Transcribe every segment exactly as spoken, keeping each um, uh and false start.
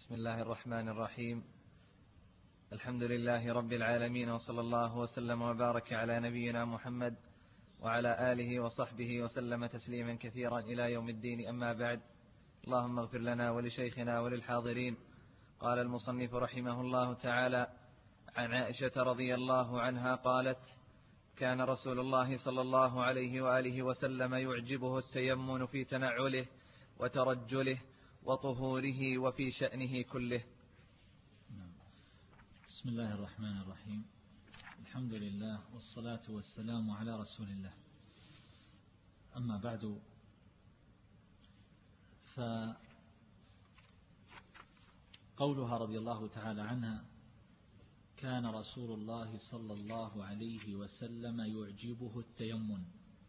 بسم الله الرحمن الرحيم. الحمد لله رب العالمين، وصلى الله وسلم وبارك على نبينا محمد وعلى آله وصحبه وسلم تسليما كثيرا إلى يوم الدين. أما بعد، اللهم اغفر لنا ولشيخنا وللحاضرين. قال المصنف رحمه الله تعالى: عن عائشة رضي الله عنها قالت: كان رسول الله صلى الله عليه وآله وسلم يعجبه التيمن في تنعله وترجله وطهوره وفي شأنه كله. بسم الله الرحمن الرحيم. الحمد لله والصلاة والسلام على رسول الله. أما بعد، فقولها رضي الله تعالى عنها: كان رسول الله صلى الله عليه وسلم يعجبه التيمن،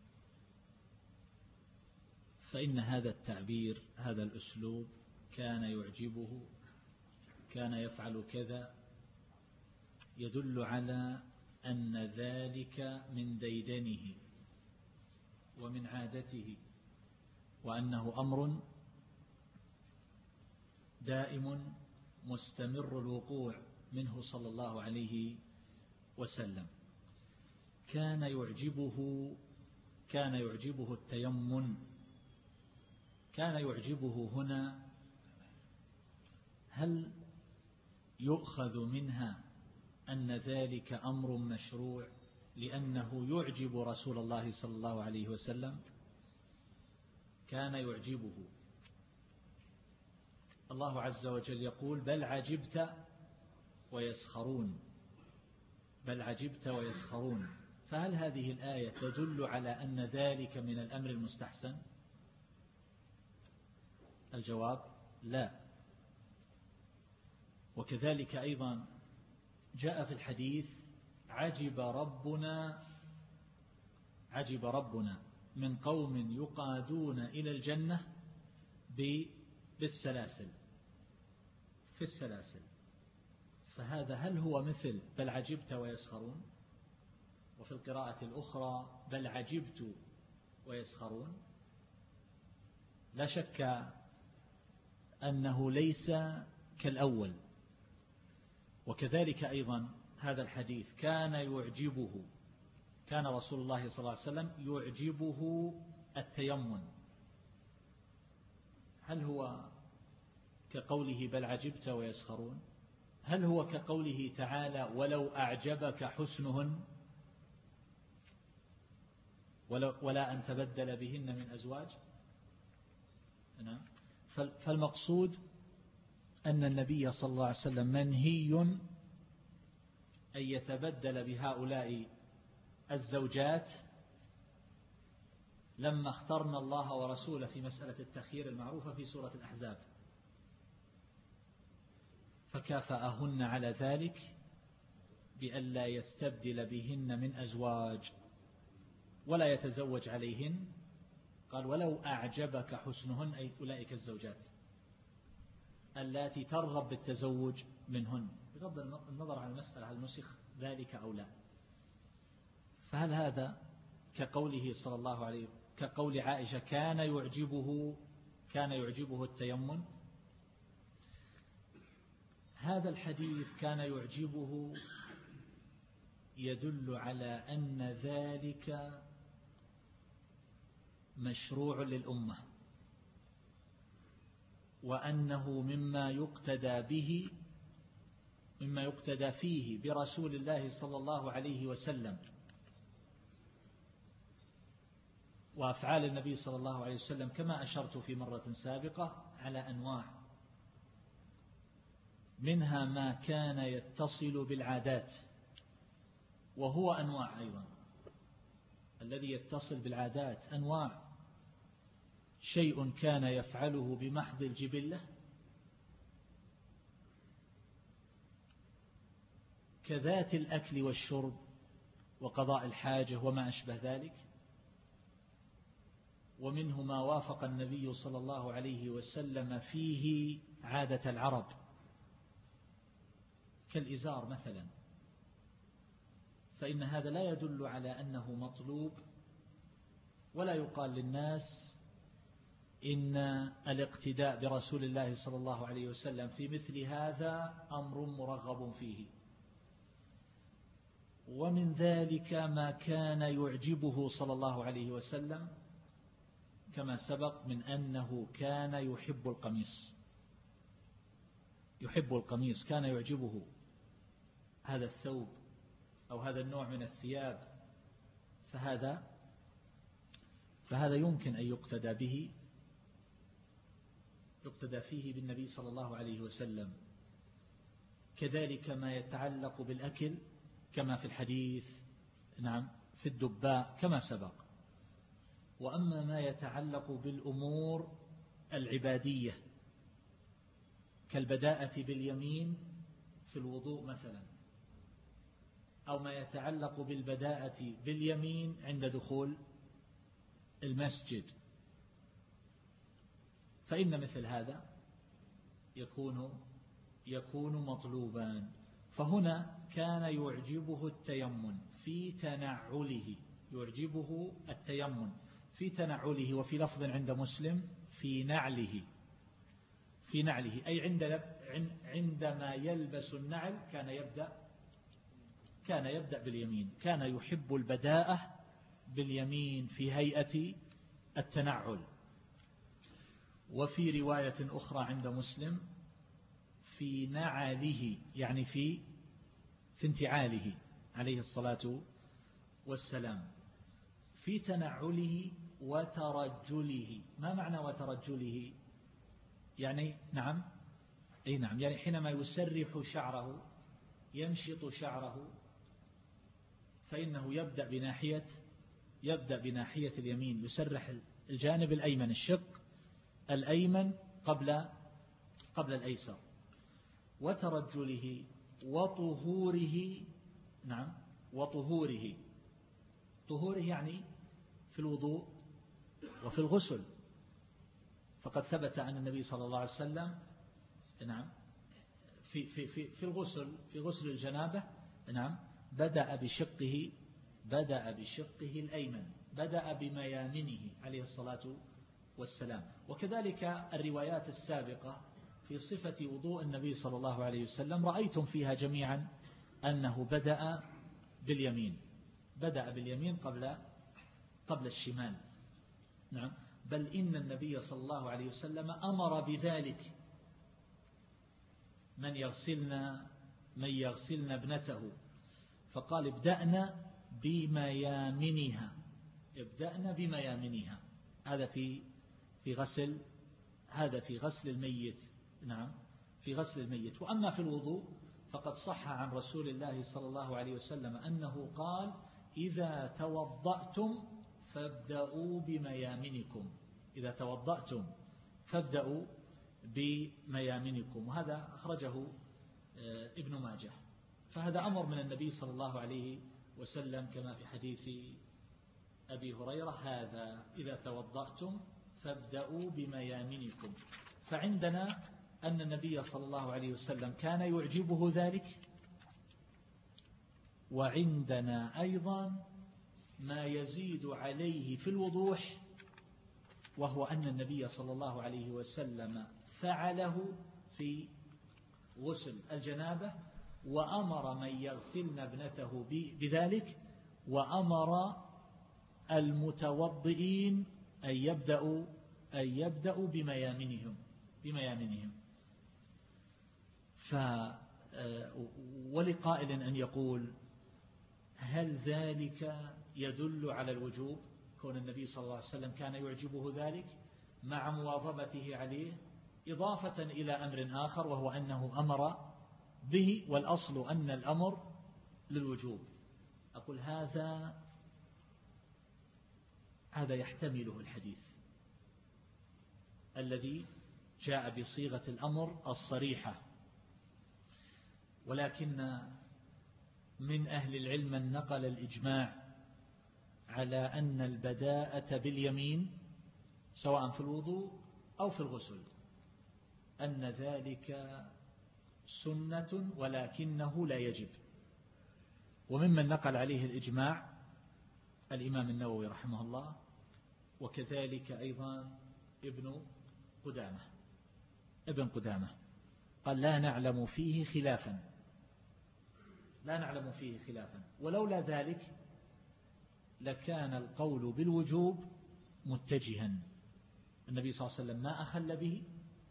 فإن هذا التعبير، هذا الأسلوب، كان يعجبه، كان يفعل كذا، يدل على أن ذلك من ديدنه ومن عادته، وأنه أمر دائم مستمر الوقوع منه صلى الله عليه وسلم. كان يعجبه كان يعجبه التيمن. كان يعجبه هنا، هل يؤخذ منها أن ذلك أمر مشروع لأنه يعجب رسول الله صلى الله عليه وسلم؟ كان يعجبه. الله عز وجل يقول: بل عجبت ويسخرون، بل عجبت ويسخرون. فهل هذه الآية تدل على أن ذلك من الأمر المستحسن؟ الجواب: لا. وكذلك أيضا جاء في الحديث: عجب ربنا عجب ربنا من قوم يقادون إلى الجنة بالسلاسل، في السلاسل. فهذا هل هو مثل بل عجبت ويسخرون؟ وفي القراءة الأخرى: بل عجبت ويسخرون. لا شك أنه ليس كالأول. وكذلك أيضا هذا الحديث: كان يعجبه، كان رسول الله صلى الله عليه وسلم يعجبه التيمن. هل هو كقوله بل عجبت ويسخرون؟ هل هو كقوله تعالى: ولو أعجبك حسنهن ولا أن تبدل بهن من أزواج؟ فالمقصود أن النبي صلى الله عليه وسلم منهي أن يتبدل بهؤلاء الزوجات لما اخترنا الله ورسوله في مسألة التخيير المعروفة في سورة الأحزاب، فكافأهن على ذلك بأن لا يستبدل بهن من أزواج ولا يتزوج عليهن. قال: ولو أعجبك حسنهن، أي أولئك الزوجات التي ترغب بالتزوج منهن، بغض النظر عن المسألة هل نسخ ذلك أو لا. فهل هذا كقوله صلى الله عليه كقول عائشة: كان يعجبه كان يعجبه التيمن؟ هذا الحديث كان يعجبه يدل على أن ذلك مشروع للأمة، وأنه مما يقتدى به مما يقتدى فيه برسول الله صلى الله عليه وسلم. وأفعال النبي صلى الله عليه وسلم كما أشرت في مرة سابقة على أنواع، منها ما كان يتصل بالعادات، وهو أنواع أيضا. الذي يتصل بالعادات أنواع: شيء كان يفعله بمحض الجبلة، كذات الأكل والشرب وقضاء الحاجة وما أشبه ذلك. ومنه ما وافق النبي صلى الله عليه وسلم فيه عادة العرب، كالإزار مثلا، فإن هذا لا يدل على أنه مطلوب، ولا يقال للناس إن الاقتداء برسول الله صلى الله عليه وسلم في مثل هذا أمر مرغب فيه. ومن ذلك ما كان يعجبه صلى الله عليه وسلم كما سبق من أنه كان يحب القميص، يحب القميص، كان يعجبه هذا الثوب أو هذا النوع من الثياب، فهذا فهذا يمكن أن يقتدى به، يقتدى فيه بالنبي صلى الله عليه وسلم. كذلك ما يتعلق بالأكل كما في الحديث، نعم، في الدباء كما سبق. وأما ما يتعلق بالأمور العبادية كالبداءة باليمين في الوضوء مثلا، أو ما يتعلق بالبداءة باليمين عند دخول المسجد، فإن مثل هذا يكون يكون مطلوبا. فهنا كان يعجبه التيمم في تنعله، يعجبه التيمم في تنعله، وفي لفظ عند مسلم في نعله، في نعله أي عند عندما يلبس النعل كان يبدأ كان يبدأ باليمين، كان يحب البداءة باليمين في هيئة التنعل. وفي رواية أخرى عند مسلم في نعله، يعني في في انتعاله عليه الصلاة والسلام، في تنعله وترجله. ما معنى وترجله؟ يعني نعم أي نعم يعني حينما يسرح شعره، ينشط شعره، فإنه يبدأ بناحية يبدأ بناحية اليمين، يسرح الجانب الأيمن، الشق الأيمن قبل قبل الأيسر. وترجله وطهوره، نعم، وطهوره، طهوره يعني في الوضوء وفي الغسل. فقد ثبت أن النبي صلى الله عليه وسلم، نعم، في في في في الغسل في غسل الجنابة، نعم، بدأ بشقه بدأ بشقه الأيمن، بدأ بميامنه عليه الصلاة والسلام. وكذلك الروايات السابقة في صفة وضوء النبي صلى الله عليه وسلم رأيتم فيها جميعا أنه بدأ باليمين، بدأ باليمين قبل قبل الشمال، نعم، بل إن النبي صلى الله عليه وسلم أمر بذلك. من يغسلنا من يغسلنا ابنته، فقال ابدأنا بميامنها، ابدأنا بميامنها. هذا في في غسل هذا في غسل الميت، نعم، في غسل الميت. وأما في الوضوء فقد صح عن رسول الله صلى الله عليه وسلم أنه قال إذا توضأتم فابدأوا بميامنكم، إذا توضأتم فابدأوا بميامنكم. وهذا أخرجه ابن ماجه. فهذا أمر من النبي صلى الله عليه وسلم كما في حديث أبي هريرة، هذا إذا توضأتم فابدأوا بميامنكم. فعندنا أن النبي صلى الله عليه وسلم كان يعجبه ذلك، وعندنا أيضا ما يزيد عليه في الوضوح، وهو أن النبي صلى الله عليه وسلم فعله في غسل الجنابة، وأمر من يغسلن ابنته بذلك، وأمر المتوضئين أن يبدأوا أن يبدأوا بميامنهم بميامنهم ف ولقائل أن يقول هل ذلك يدل على الوجوب؟ كون النبي صلى الله عليه وسلم كان يعجبه ذلك مع مواظبته عليه، إضافة إلى أمر آخر وهو أنه أمر به، والأصل أن الأمر للوجوب. أقول هذا هذا يحتمله الحديث الذي جاء بصيغة الأمر الصريحة، ولكن من أهل العلم من نقل الإجماع على أن البداءة باليمين سواء في الوضوء أو في الغسل أن ذلك سنة ولكنه لا يجب. وممن نقل عليه الإجماع الإمام النووي رحمه الله، وكذلك أيضا ابن قدامة ابن قدامة قال لا نعلم فيه خلافا لا نعلم فيه خلافا ولولا ذلك لكان القول بالوجوب متجها. النبي صلى الله عليه وسلم ما أخل به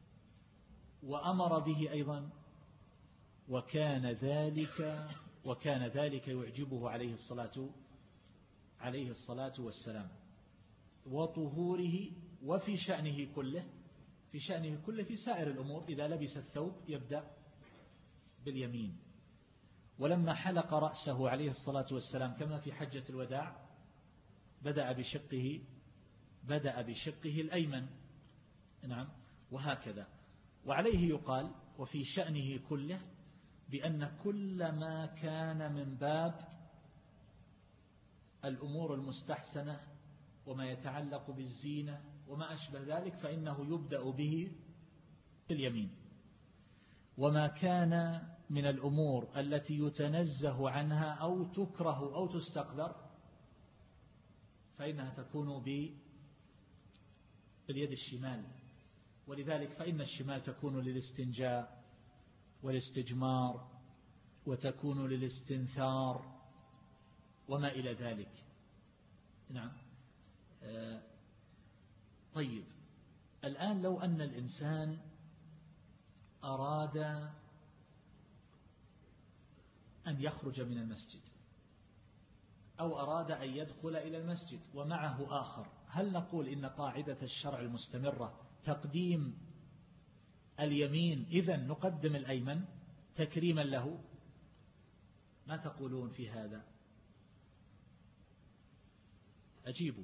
وأمر به أيضا، وكان ذلك وكان ذلك يعجبه عليه الصلاة عليه الصلاة والسلام، وطهوره وفي شأنه كله في شأنه كله في سائر الأمور إذا لبس الثوب يبدأ باليمين. ولما حلق رأسه عليه الصلاة والسلام كما في حجة الوداع بدأ بشقه بدأ بشقه الأيمن. نعم، وهكذا. وعليه يقال وفي شأنه كله بأن كل ما كان من باب الأمور المستحسنة وما يتعلق بالزينة وما أشبه ذلك فإنه يبدأ به باليمين، وما كان من الأمور التي يتنزه عنها أو تكره أو تستقدر فإنها تكون باليد الشمال. ولذلك فإن الشمال تكون للاستنجاء والاستجمار وتكون للاستنثار وما إلى ذلك. نعم. آه طيب، الآن لو أن الإنسان أراد أن يخرج من المسجد أو أراد أن يدخل إلى المسجد ومعه آخر، هل نقول إن قاعدة الشرع المستمرة تقديم اليمين إذن نقدم الأيمن تكريما له؟ ما تقولون في هذا؟ أجيبوا.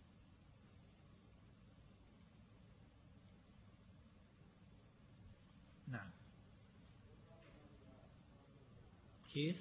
نعم. كيف؟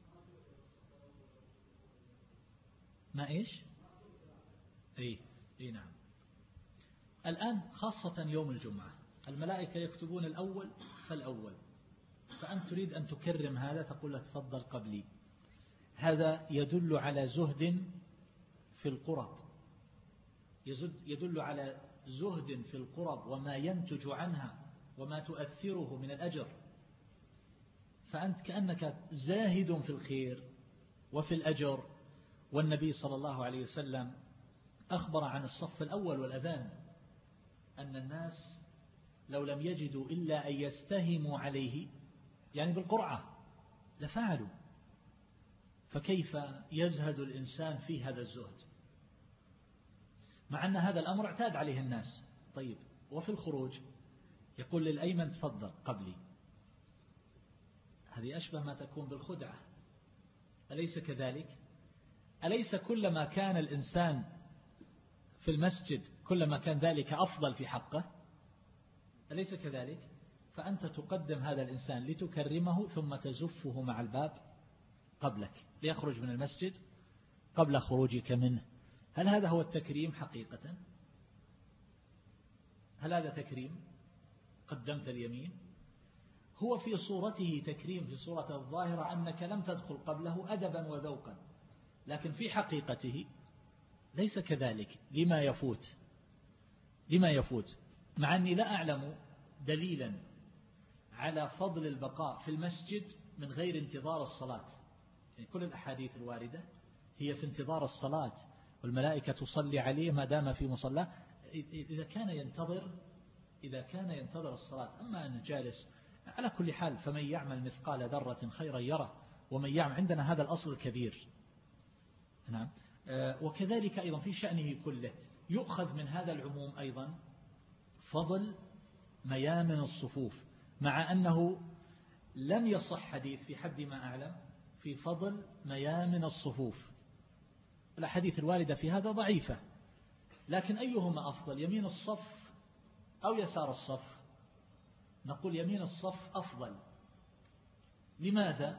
ما إيش؟ إيه إيه نعم. الآن خاصة يوم الجمعة الملائكة يكتبون الأول فالأول، فأنت تريد أن تكرم هذا تقول له تفضل قبلي. هذا يدل على زهد في القرب، يدل على زهد في القرب وما ينتج عنها وما تؤثره من الأجر. فأنت كأنك زاهد في الخير وفي الأجر. والنبي صلى الله عليه وسلم أخبر عن الصف الأول والأذان أن الناس لو لم يجدوا إلا أن يستهموا عليه يعني بالقرعة لفعلوا. فكيف يزهد الإنسان في هذا الزهد مع أن هذا الأمر اعتاد عليه الناس؟ طيب، وفي الخروج يقول للأيمن تفضل قبلي. هذه أشبه ما تكون بالخدعة، أليس كذلك؟ أليس كلما كان الإنسان في المسجد كلما كان ذلك أفضل في حقه؟ أليس كذلك؟ فأنت تقدم هذا الإنسان لتكرمه ثم تزفه مع الباب قبلك ليخرج من المسجد قبل خروجك منه. هل هذا هو التكريم حقيقة؟ هل هذا تكريم؟ قدمت اليمين. هو في صورته تكريم في صورته الظاهرة أنك لم تدخل قبله أدبا وذوقا، لكن في حقيقته ليس كذلك لما يفوت لما يفوت مع أني لا أعلم دليلا على فضل البقاء في المسجد من غير انتظار الصلاة. يعني كل الأحاديث الواردة هي في انتظار الصلاة، والملائكة تصلي عليه ما دام في مصلاه إذا كان ينتظر إذا كان ينتظر الصلاة. أما أن جالس على كل حال فمن يعمل مثقال ذرة خيرا يره ومن يعمل، عندنا هذا الأصل الكبير. نعم. وكذلك أيضا في شأنه كله يؤخذ من هذا العموم أيضا فضل ميامن الصفوف، مع أنه لم يصح حديث في حد ما أعلم في فضل ميامن الصفوف. الأحاديث الواردة في هذا ضعيفة، لكن أيهما أفضل، يمين الصف أو يسار الصف؟ نقول يمين الصف أفضل. لماذا؟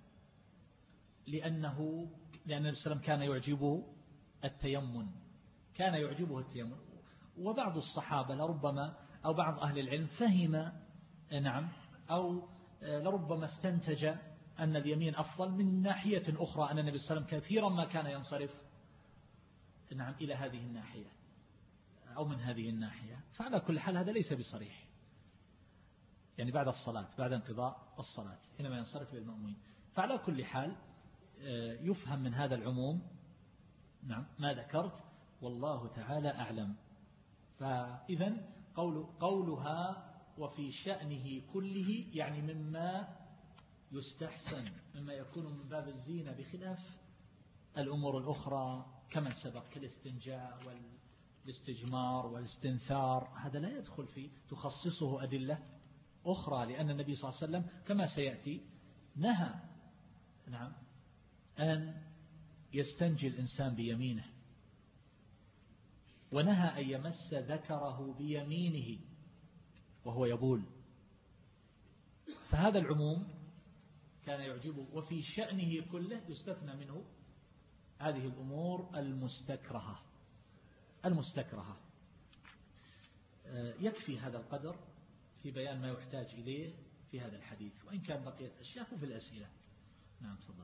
لأنه لأن النبي صلى الله عليه وسلم كان يعجبه التيمن كان يعجبه التيمن وبعض الصحابة لربما أو بعض أهل العلم فهم نعم أو لربما استنتج أن اليمين أفضل من ناحية أخرى، أن النبي صلى الله عليه وسلم كثيرا ما كان ينصرف نعم إلى هذه الناحية. أو من هذه الناحية، فعلى كل حال هذا ليس بصريح، يعني بعد الصلاة، بعد انقضاء الصلاة حينما ينصرف للمأمومين. فعلى كل حال يفهم من هذا العموم نعم ما ذكرت، والله تعالى أعلم. فإذا قول قولها وفي شأنه كله يعني مما يستحسن، مما يكون من باب الزينة، بخلاف الأمور الأخرى كما سبق كالاستنجاء والاستجمار والاستنثار، هذا لا يدخل فيه، تخصصه أدلة أخرى، لأن النبي صلى الله عليه وسلم كما سيأتي نهى نعم أن يستنجي الإنسان بيمينه، ونهى أن يمس ذكره بيمينه وهو يبول. فهذا العموم كان يعجبه، وفي شأنه كله يستثنى منه هذه الأمور المستكرهة المستكرهة. يكفي هذا القدر في بيان ما يحتاج إليه في هذا الحديث، وإن كان بقيت أشياء في الأسئلة. نعم تفضل.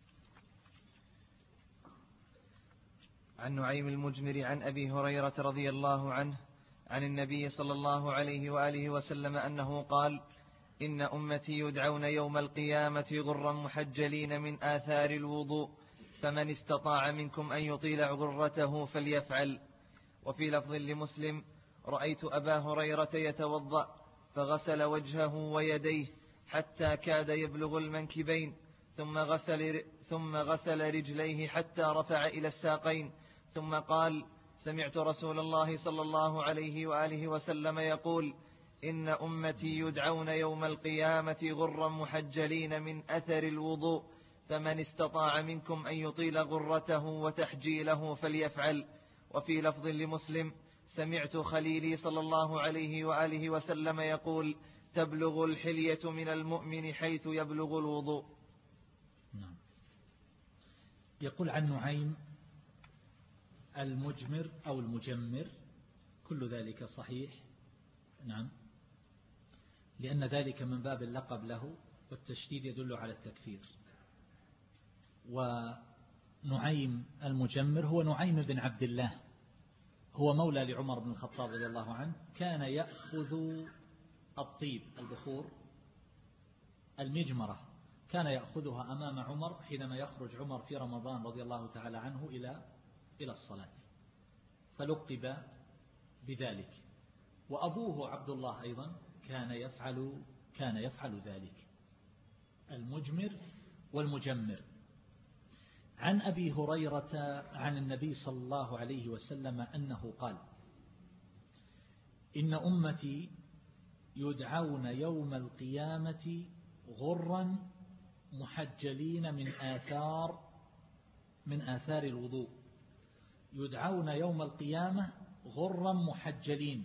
عن نعيم المجمر عن أبي هريرة رضي الله عنه عن النبي صلى الله عليه وآله وسلم أنه قال: إن أمتي يدعون يوم القيامة غرا محجلين من آثار الوضوء، فمن استطاع منكم أن يطيل غرته فليفعل. وفي لفظ لمسلم: رأيت أبا هريرة يتوضأ فغسل وجهه ويديه حتى كاد يبلغ المنكبين، ثم غسل, ثم غسل رجليه حتى رفع إلى الساقين، ثم قال: سمعت رسول الله صلى الله عليه وآله وسلم يقول: إن أمتي يدعون يوم القيامة غرا محجلين من أثر الوضوء، فمن استطاع منكم أن يطيل غرته وتحجيله فليفعل. وفي لفظ لمسلم: سمعت خليلي صلى الله عليه وآله وسلم يقول: تبلغ الحلية من المؤمن حيث يبلغ الوضوء. نعم. يقول عن نعيم المجمر أو المجمر، كل ذلك صحيح. نعم، لأن ذلك من باب اللقب له، والتشديد يدل على التكفير. ونعيم المجمر هو نعيم بن عبد الله، هو مولى لعمر بن الخطاب رضي الله عنه، كان يأخذ الطيب البخور المجمرة، كان يأخذها أمام عمر حينما يخرج عمر في رمضان رضي الله تعالى عنه إلى إلى الصلاة، فلقب بذلك. وأبوه عبد الله أيضا كان يفعل كان يفعل ذلك، المجمر والمجمر. عن أبي هريرة عن النبي صلى الله عليه وسلم أنه قال: إن أمتي يدعون يوم القيامة غرا محجلين من آثار من آثار الوضوء. يدعون يوم القيامة غرا محجلين.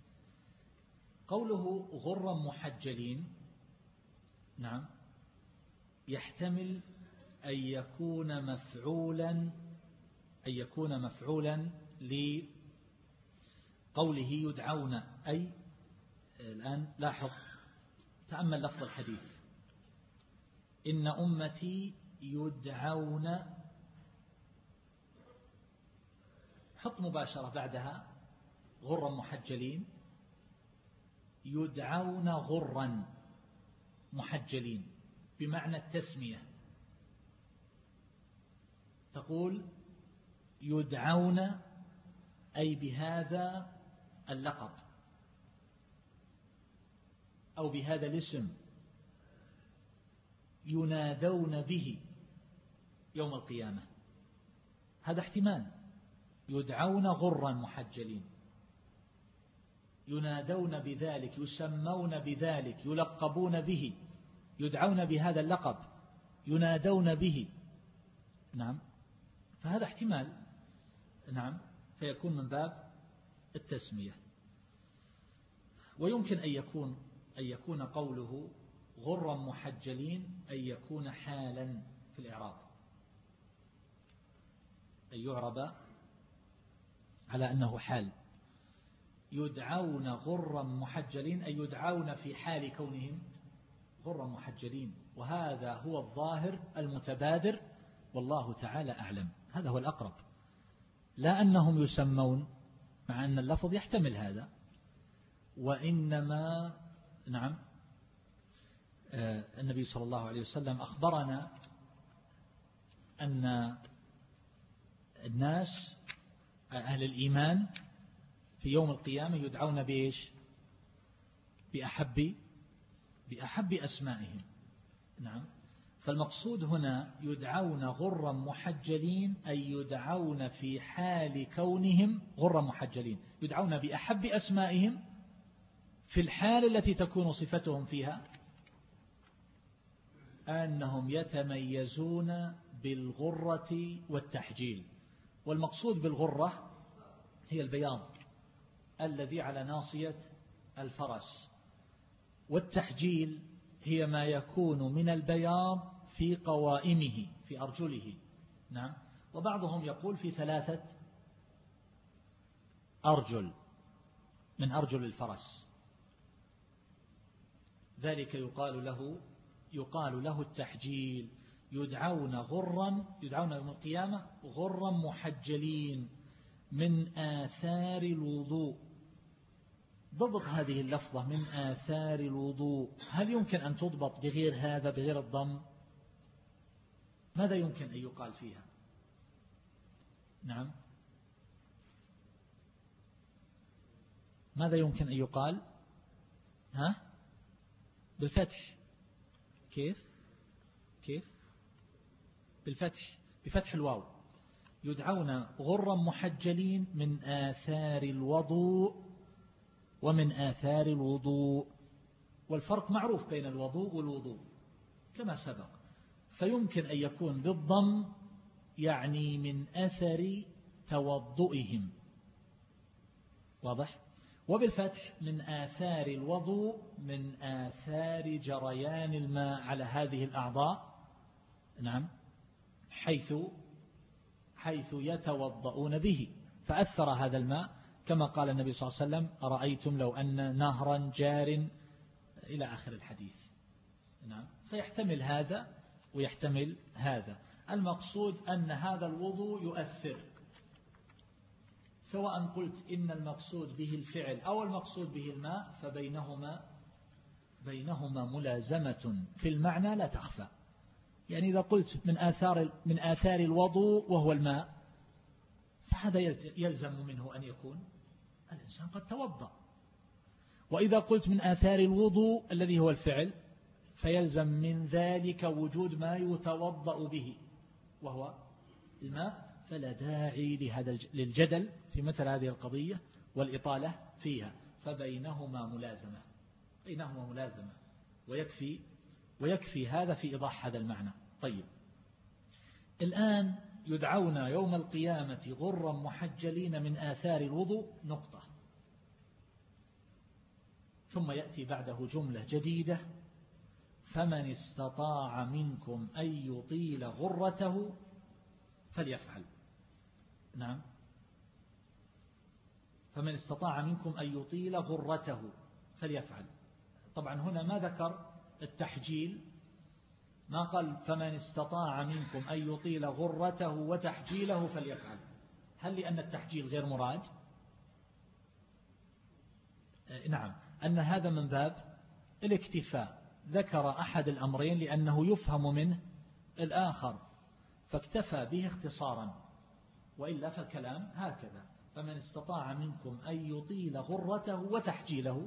قوله غرا محجلين نعم يحتمل أن يكون مفعولا أن يكون مفعولا لقوله يدعون، أي الآن لاحظ تأمل لفظ الحديث: إن أمتي يدعون، حط مباشرة بعدها غرا محجلين، يدعون غرا محجلين بمعنى التسمية. تقول يدعون أي بهذا اللقب أو بهذا الاسم، ينادون به يوم القيامة. هذا احتمال، يدعون غرا محجلين، ينادون بذلك، يسمون بذلك، يلقبون به، يدعون بهذا اللقب، ينادون به. نعم، فهذا احتمال. نعم، فيكون من باب التسمية. ويمكن أن يكون أن يكون قوله غرا محجلين أن يكون حالا في الإعراب، أن يعرب على أنه حال. يدعون غرا محجلين أي يدعون في حال كونهم غرا محجلين، وهذا هو الظاهر المتبادر، والله تعالى أعلم. هذا هو الأقرب، لا أنهم يسمون مع أن اللفظ يحتمل هذا. وإنما نعم النبي صلى الله عليه وسلم أخبرنا أن الناس أهل الإيمان في يوم القيامة يدعون بإيش؟ بأحب بأحب أسمائهم. نعم. فالمقصود هنا يدعون غرا محجلين، أي يدعون في حال كونهم غرا محجلين، يدعون بأحب أسمائهم في الحال التي تكون صفتهم فيها أنهم يتميزون بالغرة والتحجيل. والمقصود بالغرة هي البياض الذي على ناصية الفرس، والتحجيل هي ما يكون من البياض في قوائمه في أرجله. نعم. وبعضهم يقول في ثلاثة أرجل من أرجل الفرس، ذلك يقال له يقال له التحجيل. يدعون غرا يدعون يوم القيامة غرا محجلين من آثار الوضوء. ضبط هذه اللفظة من آثار الوضوء هل يمكن أن تضبط بغير هذا، بغير الضم؟ ماذا يمكن أن يقال فيها؟ نعم، ماذا يمكن أن يقال؟ ها؟ بالفتح. كيف؟ كيف؟ بالفتح، بفتح الواو. يدعون غرا محجلين من آثار الوضوء ومن آثار الوضوء، والفرق معروف بين الوضوء والوضوء كما سبق. فيمكن أن يكون بالضم يعني من أثر توضؤهم، واضح؟ وبالفتح من آثار الوضوء من آثار جريان الماء على هذه الأعضاء. نعم، حيث حيث يتوضؤون به، فأثر هذا الماء كما قال النبي صلى الله عليه وسلم: أرأيتم لو أن نهرا جار إلى آخر الحديث. نعم، فيحتمل هذا ويحتمل هذا. المقصود أن هذا الوضوء يؤثر، سواء قلت إن المقصود به الفعل أو المقصود به الماء، فبينهما بينهما ملازمة في المعنى لا تخفى. يعني إذا قلت من آثار من آثار الوضوء وهو الماء، فهذا يلزم منه أن يكون الإنسان قد توضأ. وإذا قلت من آثار الوضوء الذي هو الفعل، فيلزم من ذلك وجود ما يتوضأ به وهو الماء. فلا داعي لهذا للجدل في مثل هذه القضية والإطالة فيها، فبينهما ملازمة بينهما ملازمة ويكفي ويكفي هذا في إيضاح هذا المعنى. طيب، الآن يدعون يوم القيامة غرا محجلين من آثار الوضوء نقطة، ثم يأتي بعده جملة جديدة: فمن استطاع منكم أن يطيل غرته فليفعل. نعم، فمن استطاع منكم أن يطيل غرته فليفعل. طبعا هنا ما ذكر التحجيل، ما قال فمن استطاع منكم أن يطيل غرته وتحجيله فليفعل. هل لأن التحجيل غير مراد؟ نعم، أن هذا من باب الاكتفاء، ذكر أحد الأمرين لأنه يفهم منه الآخر فاكتفى به اختصارا، وإلا فالكلام هكذا: فمن استطاع منكم أن يطيل غرته وتحجيله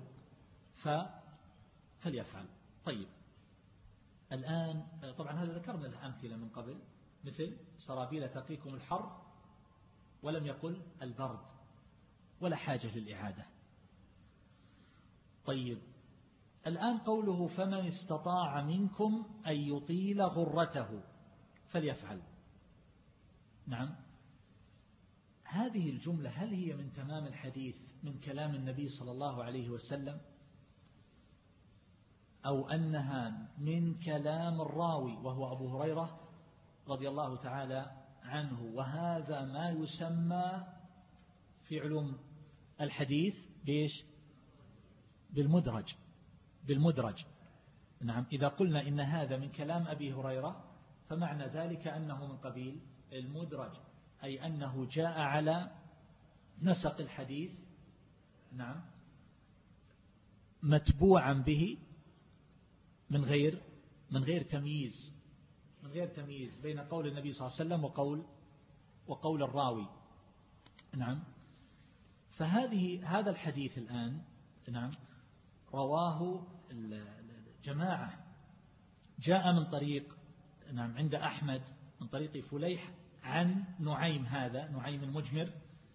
فليفعل. طيب، الآن طبعا هذا ذكرنا الأمثلة من قبل، مثل سرابيل تقيكم الحر، ولم يقل البرد، ولا حاجة للإعادة. طيب، الآن قوله فمن استطاع منكم أن يطيل غرته فليفعل. نعم، هذه الجملة هل هي من تمام الحديث من كلام النبي صلى الله عليه وسلم، أو أنها من كلام الراوي وهو أبو هريرة رضي الله تعالى عنه؟ وهذا ما يسمى في علوم الحديث بإيش؟ بالمدرج بالمدرج نعم، إذا قلنا إن هذا من كلام أبي هريرة فمعنى ذلك أنه من قبيل المدرج، أي أنه جاء على نسق الحديث نعم متبوعا به من غير من غير تمييز من غير تمييز بين قول النبي صلى الله عليه وسلم وقول وقول الراوي. نعم. فهذه هذا الحديث الآن نعم رواه الجماعة، جاء من طريق نعم عند أحمد من طريق فليح عن نعيم، هذا نعيم المجمر،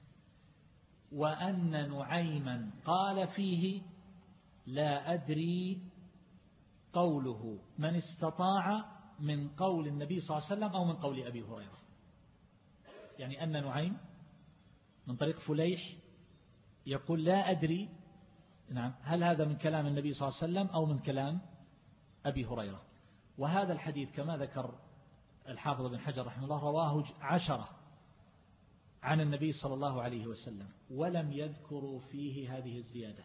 وأن نعيما قال فيه لا أدري قوله من استطاع من قول النبي صلى الله عليه وسلم أو من قول أبي هريرة. يعني أن نعيم من طريق فليح يقول لا أدري نعم هل هذا من كلام النبي صلى الله عليه وسلم أو من كلام أبي هريرة. وهذا الحديث كما ذكر الحافظ بن حجر رحمه الله رواه عشرة عن النبي صلى الله عليه وسلم ولم يذكروا فيه هذه الزيادة.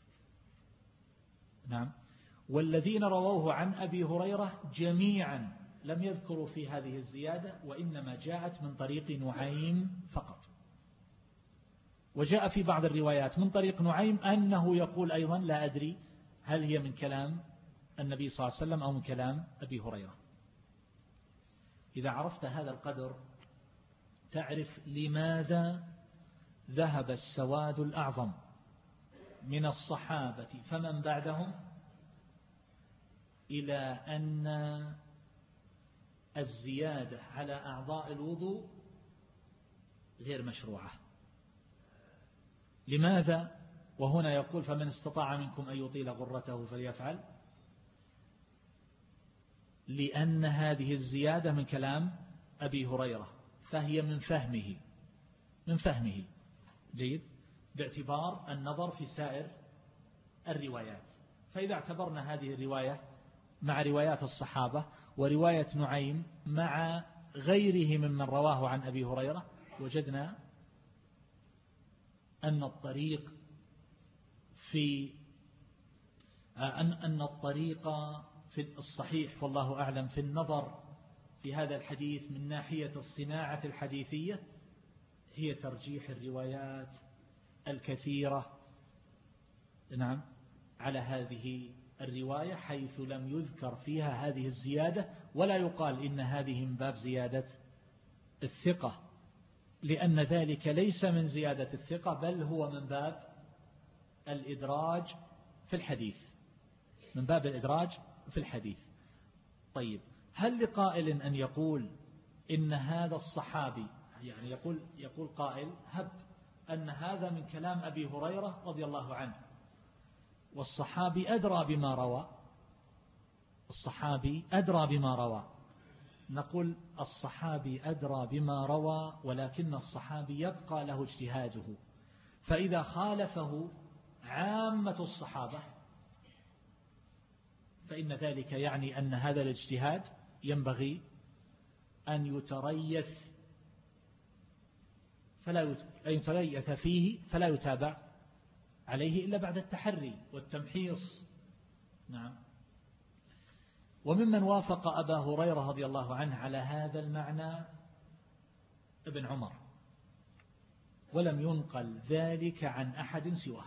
نعم. والذين رووه عن أبي هريرة جميعا لم يذكروا في هذه الزيادة، وإنما جاءت من طريق نعيم فقط. وجاء في بعض الروايات من طريق نعيم أنه يقول أيضا لا أدري هل هي من كلام النبي صلى الله عليه وسلم أو من كلام أبي هريرة. إذا عرفت هذا القدر تعرف لماذا ذهب السواد الأعظم من الصحابة فمن بعدهم إلى أن الزيادة على أعضاء الوضوء غير مشروعة. لماذا؟ وهنا يقول فمن استطاع منكم أن يطيل غرته فليفعل. لأن هذه الزيادة من كلام أبي هريرة، فهي من فهمه من فهمه جيد، باعتبار النظر في سائر الروايات. فإذا اعتبرنا هذه الرواية مع روايات الصحابة ورواية نعيم مع غيره ممن رواه عن أبي هريرة، وجدنا أن الطريق في أن أن الطريق في الصحيح والله أعلم في النظر في هذا الحديث من ناحية الصناعة الحديثية هي ترجيح الروايات الكثيرة نعم على هذه الرواية، حيث لم يذكر فيها هذه الزيادة، ولا يقال إن هذه من باب زيادة الثقة، لأن ذلك ليس من زيادة الثقة بل هو من باب الإدراج في الحديث من باب الإدراج في الحديث. طيب، هل لقائل أن يقول إن هذا الصحابي يعني يقول يقول قائل هب أن هذا من كلام أبي هريرة رضي الله عنه، والصحابي أدرى بما روى الصحابي أدرى بما روى نقول الصحابي أدرى بما روى، ولكن الصحابي يبقى له اجتهاده، فإذا خالفه عامة الصحابة فإن ذلك يعني أن هذا الاجتهاد ينبغي أن يتريث فلا يتريث فيه فلا يتابع عليه إلا بعد التحري والتمحيص. نعم. وممن وافق أبا هريرة رضي الله عنه على هذا المعنى ابن عمر، ولم ينقل ذلك عن أحد سواه.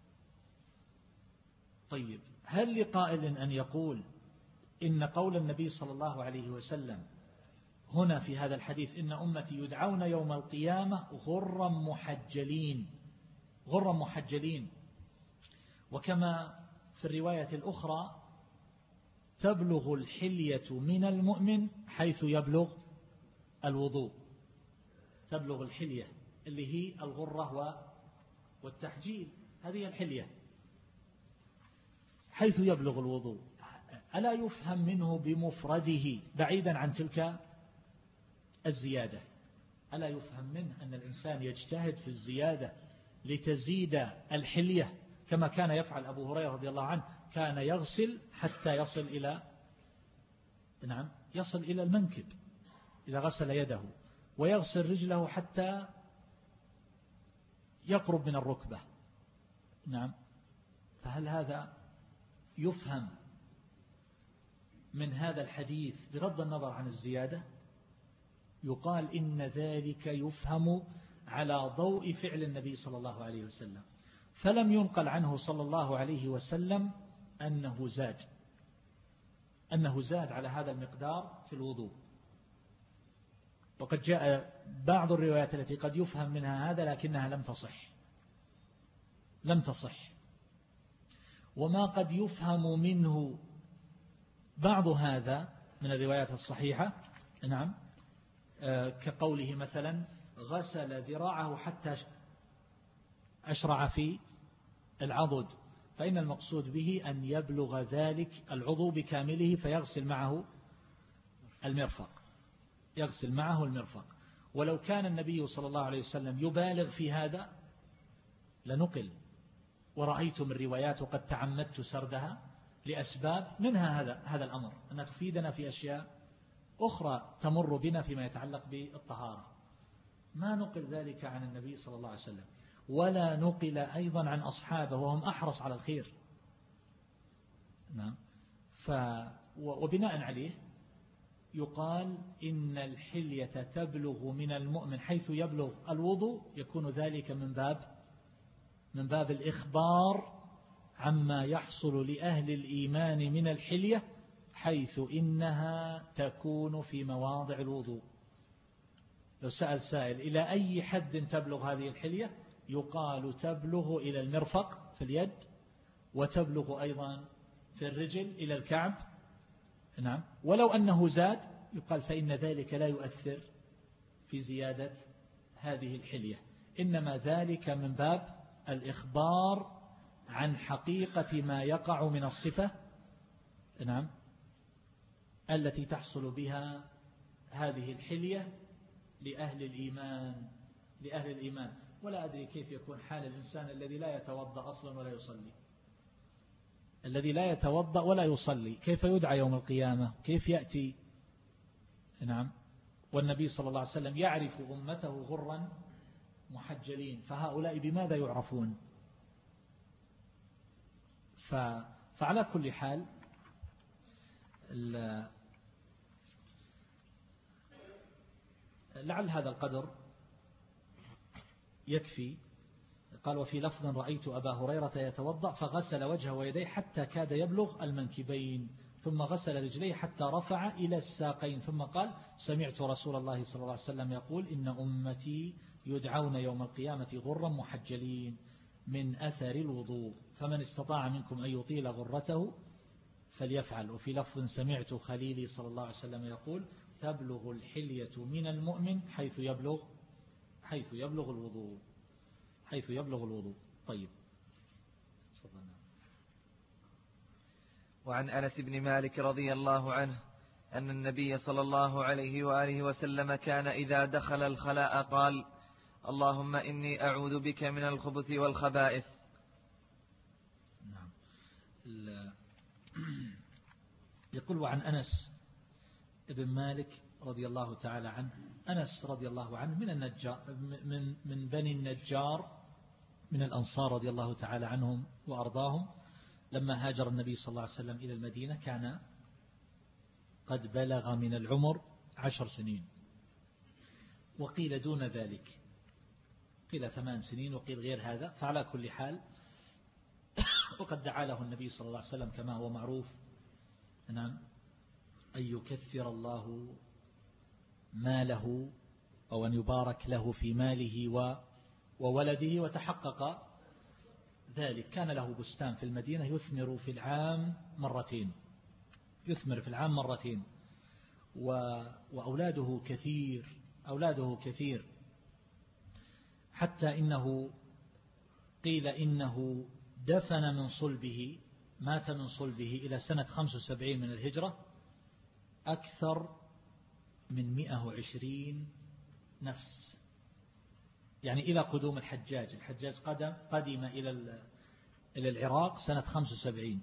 طيب، هل لقائل أن يقول إن قول النبي صلى الله عليه وسلم هنا في هذا الحديث إن أمتي يدعون يوم القيامة غرا محجلين غرا محجلين وكما في الرواية الأخرى تبلغ الحلية من المؤمن حيث يبلغ الوضوء، تبلغ الحلية اللي هي الغرة والتحجيل، هذه الحلية حيث يبلغ الوضوء، ألا يفهم منه بمفرده بعيدا عن تلك الزيادة؟ ألا يفهم منه أن الإنسان يجتهد في الزيادة لتزيد الحلية كما كان يفعل أبو هريرة رضي الله عنه، كان يغسل حتى يصل إلى نعم يصل إلى المنكب إذا غسل يده، ويغسل رجله حتى يقرب من الركبة. نعم. فهل هذا يفهم من هذا الحديث بغض النظر عن الزيادة؟ يقال إن ذلك يفهم على ضوء فعل النبي صلى الله عليه وسلم، فلم ينقل عنه صلى الله عليه وسلم أنه زاد أنه زاد على هذا المقدار في الوضوء. وقد جاء بعض الروايات التي قد يفهم منها هذا لكنها لم تصح لم تصح وما قد يفهم منه بعض هذا من الروايات الصحيحة، نعم، كقوله مثلا غسل ذراعه حتى أشرع في العضد، فإن المقصود به أن يبلغ ذلك العضو بكامله فيغسل معه المرفق يغسل معه المرفق. ولو كان النبي صلى الله عليه وسلم يبالغ في هذا لنقل، ورأيت من روايات وقد تعمدت سردها لأسباب منها هذا هذا الأمر، أنها تفيدنا في أشياء أخرى تمر بنا فيما يتعلق بالطهارة. ما نقل ذلك عن النبي صلى الله عليه وسلم، ولا نقل أيضا عن أصحابه وهم أحرص على الخير. نعم. ف وبناء عليه يقال إن الحلية تبلغ من المؤمن حيث يبلغ الوضوء، يكون ذلك من باب من باب الإخبار عما يحصل لأهل الإيمان من الحلية، حيث إنها تكون في مواضع الوضوء. لو سأل سائل إلى أي حد تبلغ هذه الحلية، يقال تبلغ إلى المرفق في اليد، وتبلغ أيضا في الرجل إلى الكعب. نعم. ولو أنه زاد يقال فإن ذلك لا يؤثر في زيادة هذه الحلية، إنما ذلك من باب الإخبار عن حقيقة ما يقع من الصفة، نعم، التي تحصل بها هذه الحلية لأهل الإيمان لأهل الإيمان. ولا أدري كيف يكون حال الإنسان الذي لا يتوضأ أصلا ولا يصلي الذي لا يتوضأ ولا يصلي، كيف يدعى يوم القيامة؟ كيف يأتي؟ نعم. والنبي صلى الله عليه وسلم يعرف أمته غرا محجلين، فهؤلاء بماذا يعرفون؟ ف... فعلى كل حال لعل هذا القدر يكفي. قال وفي لفظ رأيت أبا هريرة يتوضأ فغسل وجهه ويديه حتى كاد يبلغ المنكبين، ثم غسل رجليه حتى رفع إلى الساقين، ثم قال سمعت رسول الله صلى الله عليه وسلم يقول إن أمتي يدعون يوم القيامة غرا محجلين من أثر الوضوء، فمن استطاع منكم أن يطيل غرته فليفعل. وفي لفظ سمعت خليلي صلى الله عليه وسلم يقول تبلغ الحلية من المؤمن حيث يبلغ حيث يبلغ الوضوء حيث يبلغ الوضوء. طيب. وعن أنس بن مالك رضي الله عنه أن النبي صلى الله عليه وآله وسلم كان إذا دخل الخلاء قال اللهم إني أعوذ بك من الخبث والخبائث. نعم. يقول وعن أنس ابن مالك رضي الله تعالى عنه، أنس رضي الله عنه من النجار من من بني النجار من الأنصار رضي الله تعالى عنهم وأرضاهم. لما هاجر النبي صلى الله عليه وسلم إلى المدينة كان قد بلغ من العمر عشر سنين، وقيل دون ذلك، قيل ثمان سنين وقيل غير هذا. فعلى كل حال وقد دعا له النبي صلى الله عليه وسلم كما هو معروف، نعم، أن يكثر الله ماله أو أن يبارك له في ماله وولده، وتحقق ذلك. كان له بستان في المدينة يثمر في العام مرتين يثمر في العام مرتين وأولاده كثير أولاده كثير حتى إنه قيل إنه دفن من صلبه مات من صلبه إلى سنة خمس وسبعين من الهجرة أكثر من مئة وعشرين نفس، يعني إلى قدوم الحجاج الحجاج قدم قدم إلى إلى العراق سنة خمس وسبعين،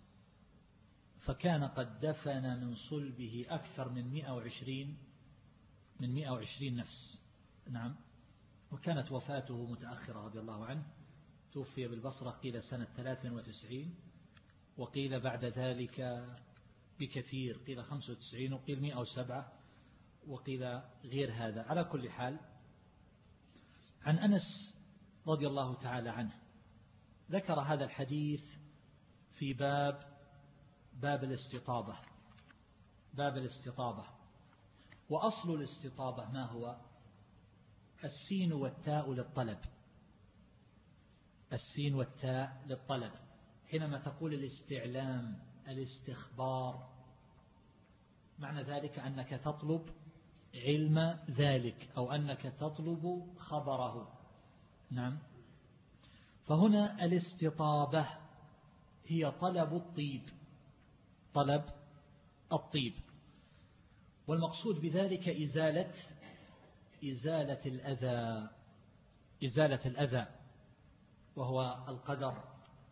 فكان قد دفن من صلبه أكثر من مئة وعشرين من مئة وعشرين نفس. نعم. وكانت وفاته متأخرة رضي الله عنه، توفي بالبصرة قيل سنة ثلاث وتسعين، وقيل بعد ذلك بكثير، قيل خمس وتسعين وقيل مئة وسبعة وقيل غير هذا. على كل حال عن أنس رضي الله تعالى عنه ذكر هذا الحديث في باب باب الاستطابة باب الاستطابة وأصل الاستطابة ما هو؟ السين والتاء للطلب السين والتاء للطلب حينما تقول الاستعلام الاستخبار معنى ذلك أنك تطلب علم ذلك أو أنك تطلب خبره. نعم. فهنا الاستطابة هي طلب الطيب طلب الطيب والمقصود بذلك إزالة إزالة الأذى إزالة الأذى وهو القدر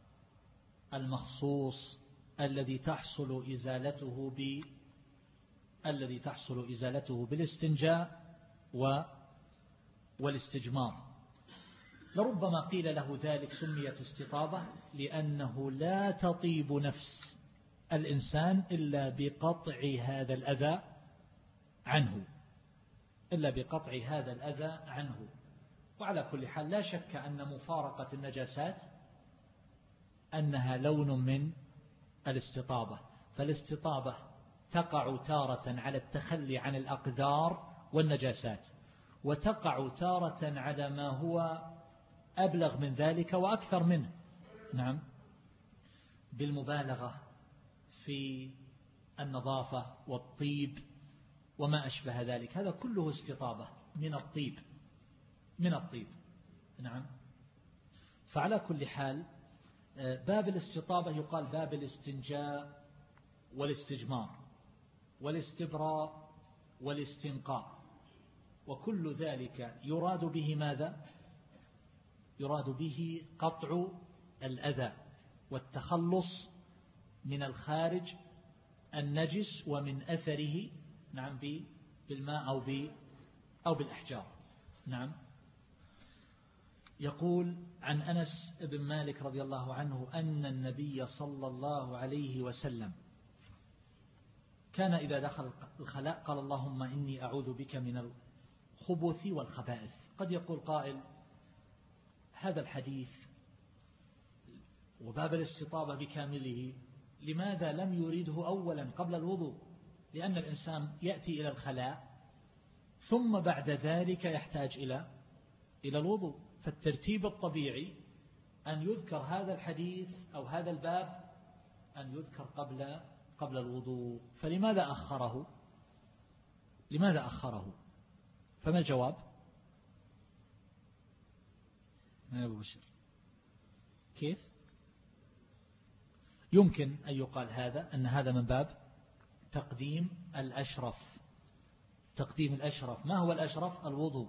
المخصوص الذي تحصل إزالته ب الذي تحصل إزالته بالاستنجاء و والاستجمار. لربما قيل له ذلك سميت استطابة لأنه لا تطيب نفس الإنسان إلا بقطع هذا الأذى عنه إلا بقطع هذا الأذى عنه. وعلى كل حال لا شك أن مفارقة النجاسات أنها لون من الاستطابة. فالاستطابة تقع تارة على التخلي عن الأقدار والنجاسات وتقع تارة على ما هو أبلغ من ذلك وأكثر منه. نعم. بالمبالغة في النظافة والطيب وما أشبه ذلك هذا كله استطابة من الطيب من الطيب. نعم. فعلى كل حال باب الاستطابة يقال باب الاستنجاء والاستجمار والاستبراء والاستنقاء وكل ذلك يراد به ماذا؟ يراد به قطع الأذى والتخلص من الخارج النجس ومن أثره. نعم. بالماء أو أو بالأحجار. نعم. يقول عن أنس بن مالك رضي الله عنه أن النبي صلى الله عليه وسلم كان إذا دخل الخلاء قال اللهم إني أعوذ بك من الخبث والخبائث. قد يقول قائل هذا الحديث وباب الاستطابة بكامله لماذا لم يريده أولا قبل الوضوء؟ لأن الإنسان يأتي إلى الخلاء ثم بعد ذلك يحتاج إلى إلى الوضوء. فالترتيب الطبيعي أن يذكر هذا الحديث أو هذا الباب أن يذكر قبل قبل الوضوء. فلماذا أخره؟ لماذا أخره؟ فما الجواب؟ يا أبو بشر كيف؟ يمكن أن يقال هذا أن هذا من باب تقديم الأشرف تقديم الأشرف. ما هو الأشرف؟ الوضوء.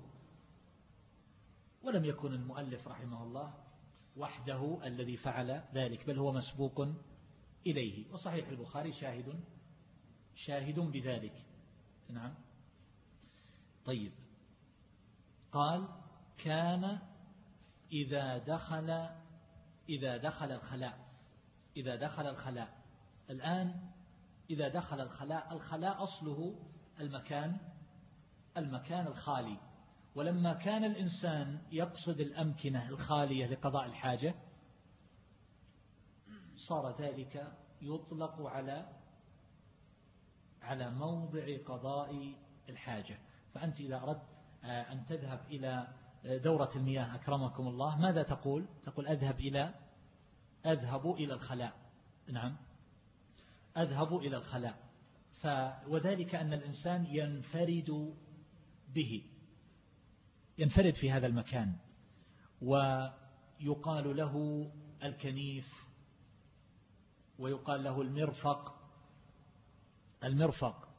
ولم يكن المؤلف رحمه الله وحده الذي فعل ذلك بل هو مسبوق إليه. وصحيح البخاري شاهد شاهد بذلك. نعم. طيب. قال كان إذا دخل إذا دخل الخلاء إذا دخل الخلاء الآن إذا دخل الخلاء الخلاء أصله المكان المكان الخالي. ولما كان الإنسان يقصد الأمكنة الخالية لقضاء الحاجة صار ذلك يطلق على على موضع قضاء الحاجة. فأنت إذا أردت أن تذهب إلى دورة المياه أكرمكم الله ماذا تقول؟ تقول أذهب إلى أذهب إلى الخلاء. نعم. أذهب إلى الخلاء. وذلك أن الإنسان ينفرد به ينفرد في هذا المكان ويقال له الكنيف ويقال له المرفق المرفق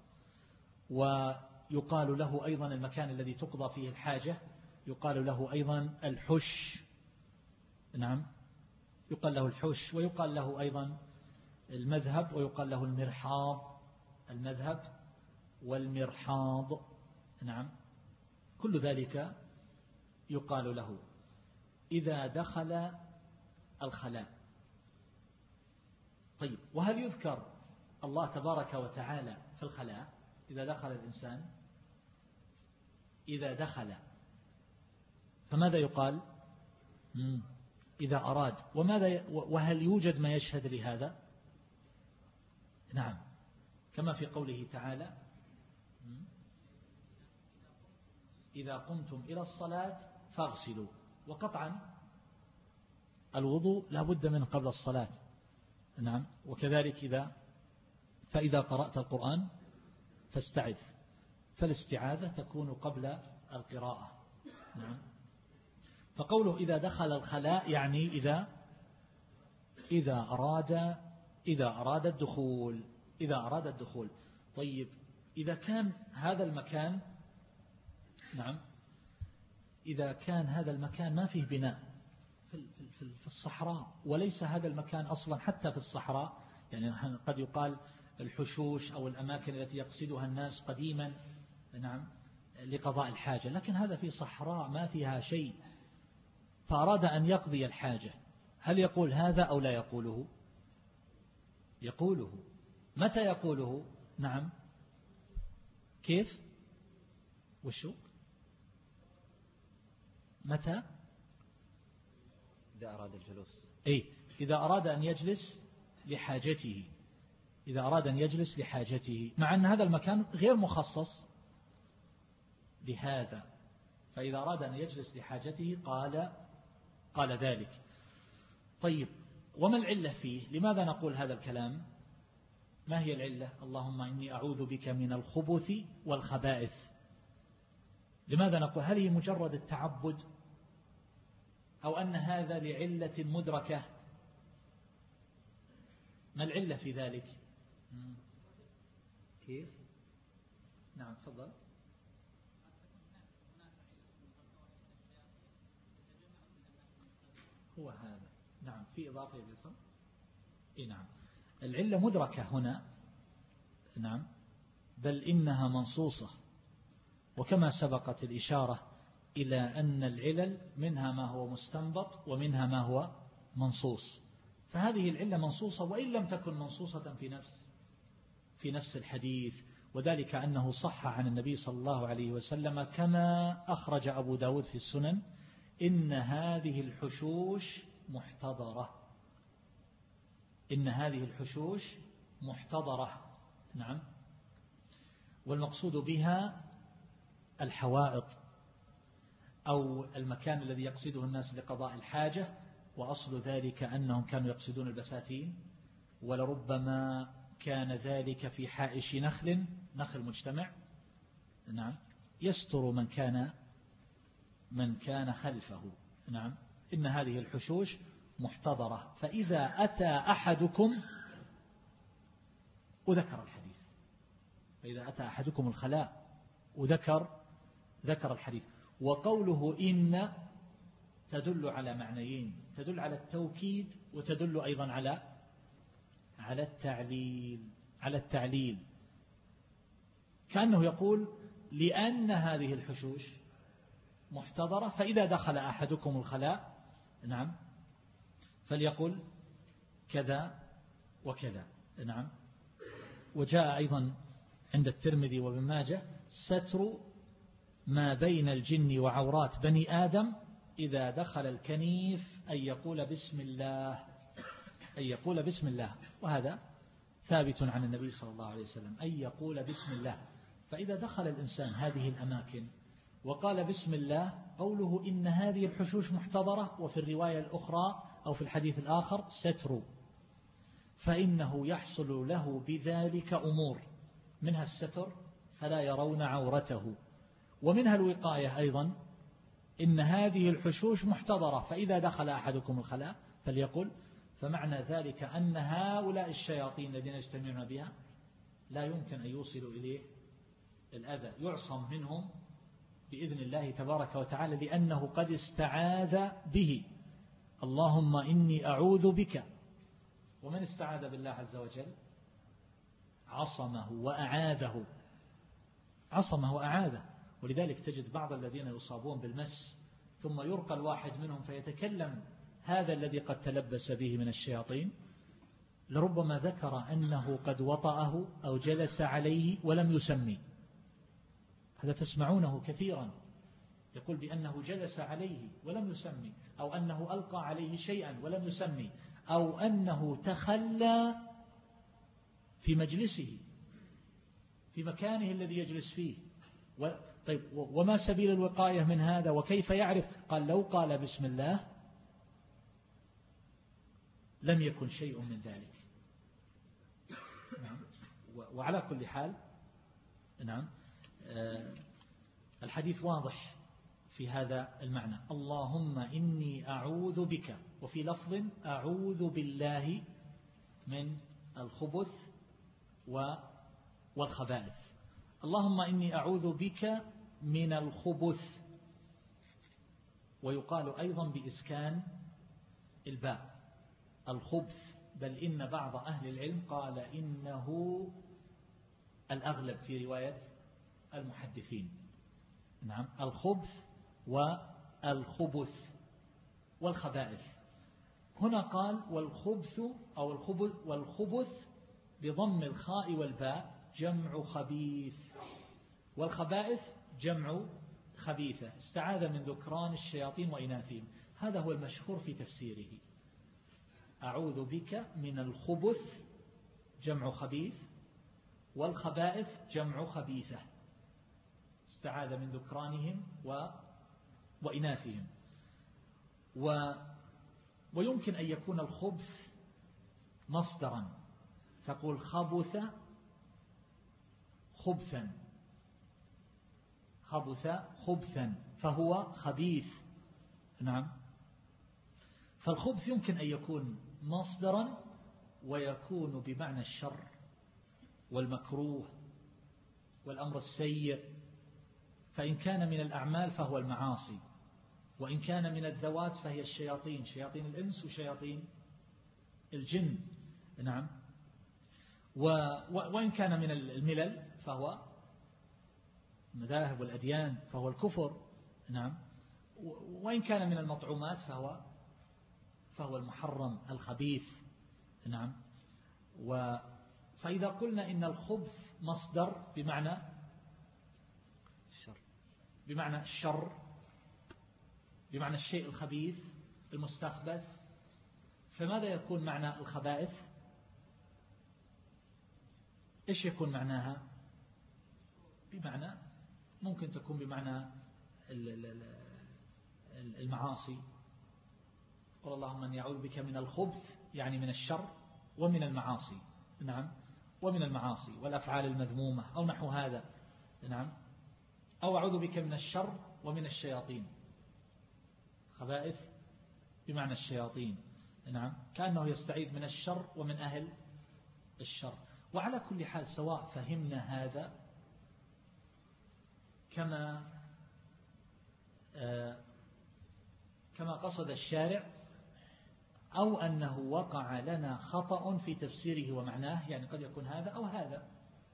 ويقال له أيضا المكان الذي تقضى فيه الحاجة يقال له أيضا الحش. نعم. يقال له الحش ويقال له أيضا المذهب ويقال له المرحاض المذهب والمرحاض. نعم. كل ذلك يقال له إذا دخل الخلاء. طيب. وهل يذكر الله تبارك وتعالى في الخلاء إذا دخل الإنسان؟ إذا دخل فماذا يقال؟ إذا أراد. وماذا وهل يوجد ما يشهد لهذا؟ نعم، كما في قوله تعالى إذا قمتم إلى الصلاة فاغسلوا. وقطعا الوضوء لا بد منه قبل الصلاة. نعم. وكذلك إذا فإذا قرأت القرآن فاستعذ، فالاستعاذة تكون قبل القراءة. نعم. فقوله إذا دخل الخلاء يعني إذا إذا أراد إذا أراد الدخول إذا أراد الدخول. طيب، إذا كان هذا المكان نعم إذا كان هذا المكان ما فيه بناء في في الصحراء، وليس هذا المكان أصلا حتى في الصحراء، يعني قد يقال الحشوش أو الأماكن التي يقصدها الناس قديما نعم لقضاء الحاجة، لكن هذا في صحراء ما فيها شيء، فأراد أن يقضي الحاجة، هل يقول هذا أو لا يقوله؟ يقوله. متى يقوله؟ نعم. كيف؟ وشو؟ متى؟ إذا أراد الجلوس. أي إذا أراد أن يجلس لحاجته إذا أراد أن يجلس لحاجته، مع أن هذا المكان غير مخصص لهذا، فإذا أراد أن يجلس لحاجته قال قال ذلك. طيب، وما العلة فيه؟ لماذا نقول هذا الكلام؟ ما هي العلة؟ اللهم إني أعوذ بك من الخبث والخبائث. لماذا نقول؟ هل هي مجرد التعبد أو أن هذا لعلة مدركة؟ ما العلة في ذلك؟ كيف؟ نعم تفضل. هو هذا. نعم، في إضافة يصل. إيه نعم، العلة مدركة هنا. نعم، بل إنها منصوصة، وكما سبقت الإشارة إلى أن العلل منها ما هو مستنبط ومنها ما هو منصوص، فهذه العلة منصوصة وإن لم تكن منصوصة في نفس في نفس الحديث، وذلك أنه صح عن النبي صلى الله عليه وسلم كما أخرج أبو داود في السنن إن هذه الحشوش محتضرة إن هذه الحشوش محتضرة. نعم. والمقصود بها الحوائط أو المكان الذي يقصده الناس لقضاء الحاجة، وأصل ذلك أنهم كانوا يقصدون البساتين، ولربما كان ذلك في حائش نخل نخل مجتمع نعم يستر من كان من كان خلفه. نعم. إن هذه الحشوش محتضرة، فإذا أتى أحدكم وذكر الحديث فإذا أتى أحدكم الخلاء وذكر ذكر الحديث. وقوله إن تدل على معنيين، تدل على التوكيد وتدل أيضا على على التعليل على التعليل كأنه يقول لأن هذه الحشوش محتضرة، فإذا دخل أحدكم الخلاء نعم فليقل كذا وكذا. نعم. وجاء أيضا عند الترمذي وابن ماجه ستر ما بين الجن وعورات بني آدم إذا دخل الكنيف أن يقول بسم الله أن يقول بسم الله وهذا ثابت عن النبي صلى الله عليه وسلم أن يقول بسم الله. فإذا دخل الإنسان هذه الأماكن وقال بسم الله، قوله إن هذه الحشوش محتضرة، وفي الرواية الأخرى أو في الحديث الآخر ستر، فإنه يحصل له بذلك أمور، منها الستر فلا يرون عورته، ومنها الوقاية أيضا إن هذه الحشوش محتضرة، فإذا دخل أحدكم الخلاء فليقل. فمعنى ذلك أن هؤلاء الشياطين الذين يجتمعون بها لا يمكن أن يوصلوا إليه الأذى، يعصم منهم بإذن الله تبارك وتعالى، لأنه قد استعاذ به. اللهم إني أعوذ بك. ومن استعاذ بالله عز وجل عصمه وأعاذه عصمه وأعاذه. ولذلك تجد بعض الذين يصابون بالمس ثم يرقى الواحد منهم فيتكلم هذا الذي قد تلبس به من الشياطين، لربما ذكر أنه قد وطأه أو جلس عليه ولم يسمي. هذا تسمعونه كثيرا، يقول بأنه جلس عليه ولم يسمي، أو أنه ألقى عليه شيئا ولم يسمي، أو أنه تخلى في مجلسه في مكانه الذي يجلس فيه. طيب وما سبيل الوقاية من هذا وكيف يعرف؟ قال لو قال بسم الله لم يكن شيء من ذلك. نعم. وعلى كل حال نعم الحديث واضح في هذا المعنى. اللهم إني أعوذ بك، وفي لفظ أعوذ بالله من الخبث والخبائث. اللهم إني أعوذ بك من الخبث، ويقال أيضا بإسكان الباء الخبث، بل إن بعض أهل العلم قال إنه الأغلب في رواية المحدثين. نعم الخبث والخبث والخبائث. هنا قال والخبث أو الخبث والخبث بضم الخاء والباء جمع خبيث، والخبائث جمع خبيثة، استعاذ من ذكران الشياطين وإناثهم. هذا هو المشهور في تفسيره. أعوذ بك من الخبث جمع خبيث، والخبائث جمع خبيثة، استعاذ من ذكرانهم و... وإناثهم. و... ويمكن أن يكون الخبث مصدرا، تقول خبث خبثا، خبث خبثا فهو خبيث. نعم. فالخبث يمكن أن يكون مصدرا ويكون بمعنى الشر والمكروه والأمر السيء، فإن كان من الأعمال فهو المعاصي، وإن كان من الذوات فهي الشياطين، شياطين الإنس وشياطين الجن. نعم. وإن كان من الملل فهو المذاهب والأديان فهو الكفر. نعم. وإن كان من المطعومات فهو فهو المحرم الخبيث. نعم. و فإذا قلنا إن الخبث مصدر بمعنى الشر، بمعنى الشر، بمعنى الشيء الخبيث المستخبث، فماذا يكون معنى الخبائث؟ إيش يكون معناها؟ بمعنى ممكن تكون بمعنى المعاصي. قل اللهم أني أعوذ بك من الخبث يعني من الشر ومن المعاصي. نعم. ومن المعاصي والأفعال المذمومة أو نحو هذا. نعم. أو أعوذ بك من الشر ومن الشياطين، خبائث بمعنى الشياطين. نعم. كأنه يستعيذ من الشر ومن أهل الشر. وعلى كل حال سواء فهمنا هذا كما آه كما قصد الشارع، أو أنه وقع لنا خطأ في تفسيره ومعناه، يعني قد يكون هذا أو هذا،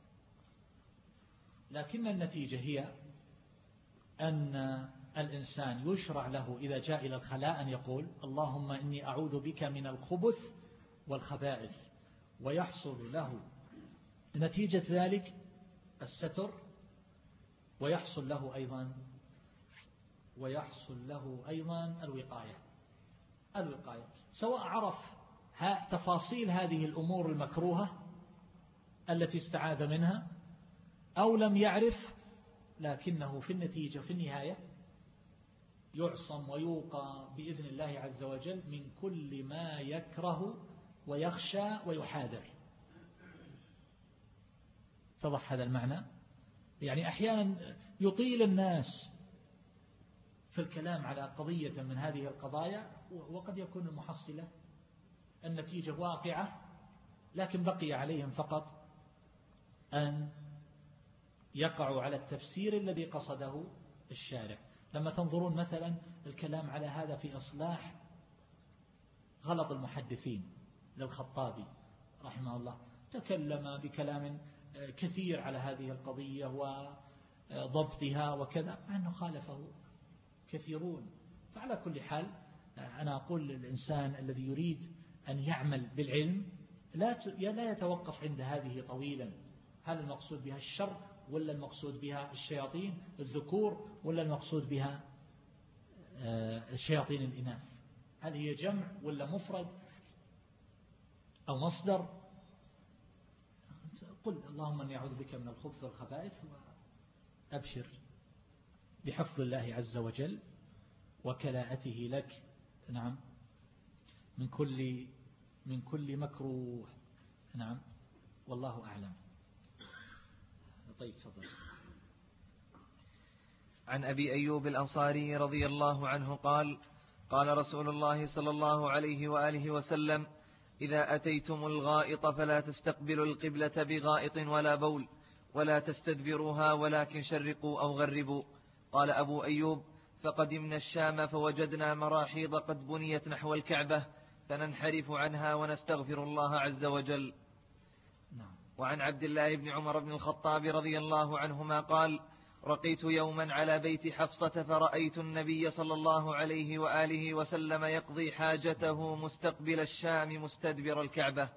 لكن النتيجة هي أن الإنسان يشرع له إذا جاء إلى الخلاء أن يقول اللهم إني أعوذ بك من الخبث والخبائث، ويحصل له نتيجة ذلك الستر، ويحصل له أيضا ويحصل له أيضا الوقاية الوقاية سواء عرف تفاصيل هذه الأمور المكروهة التي استعاذ منها أو لم يعرف، لكنه في النتيجة في النهاية يعصم ويوقى بإذن الله عز وجل من كل ما يكره ويخشى ويحاذر. اتضح هذا المعنى؟ يعني أحيانا يطيل الناس في الكلام على قضية من هذه القضايا، وقد يكون المحصلة النتيجة واقعة، لكن بقي عليهم فقط أن يقعوا على التفسير الذي قصده الشارع. لما تنظرون مثلا الكلام على هذا في إصلاح غلط المحدثين للخطابي رحمه الله، تكلم بكلام كثير على هذه القضية وضبطها وكذا، مع أنه خالفه كثيرون. فعلى كل حال أنا أقول للإنسان الذي يريد أن يعمل بالعلم لا لا يتوقف عند هذه طويلا، هل المقصود بها الشر ولا المقصود بها الشياطين الذكور ولا المقصود بها الشياطين الإناث، هل هي جمع ولا مفرد أو مصدر؟ قل اللهم أني أعوذ بك من الخبث والخبائث وأبشر بحفظ الله عز وجل وكلاءته لك، نعم، من كل من كل مكروه، نعم، والله أعلم. طيب تفضل. عن أبي أيوب الأنصاري رضي الله عنه قال: قال رسول الله صلى الله عليه وآله وسلم: إذا أتيتم الغائط فلا تستقبلوا القبلة بغائط ولا بول، ولا تستدبروها ولكن شرقوا أو غربوا. قال أبو أيوب: فقدمنا الشام فوجدنا مراحيض قد بنيت نحو الكعبة، فننحرف عنها ونستغفر الله عز وجل. وعن عبد الله بن عمر بن الخطاب رضي الله عنهما قال: رقيت يوما على بيت حفصة فرأيت النبي صلى الله عليه وآله وسلم يقضي حاجته مستقبل الشام مستدبر الكعبة.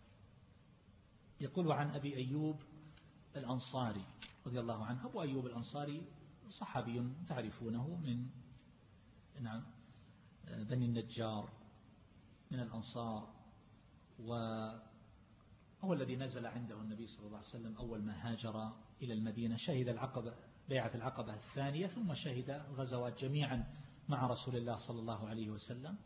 يقول عن أبي أيوب الأنصاري رضي الله عنه. أبو أيوب الأنصاري صحابي تعرفونه من نعم بني النجار من الأنصار، وهو الذي نزل عنده النبي صلى الله عليه وسلم أول ما هاجر إلى المدينة، شهد العقبة بيعة العقبة الثانية، ثم شهد الغزوات جميعا مع رسول الله صلى الله عليه وسلم،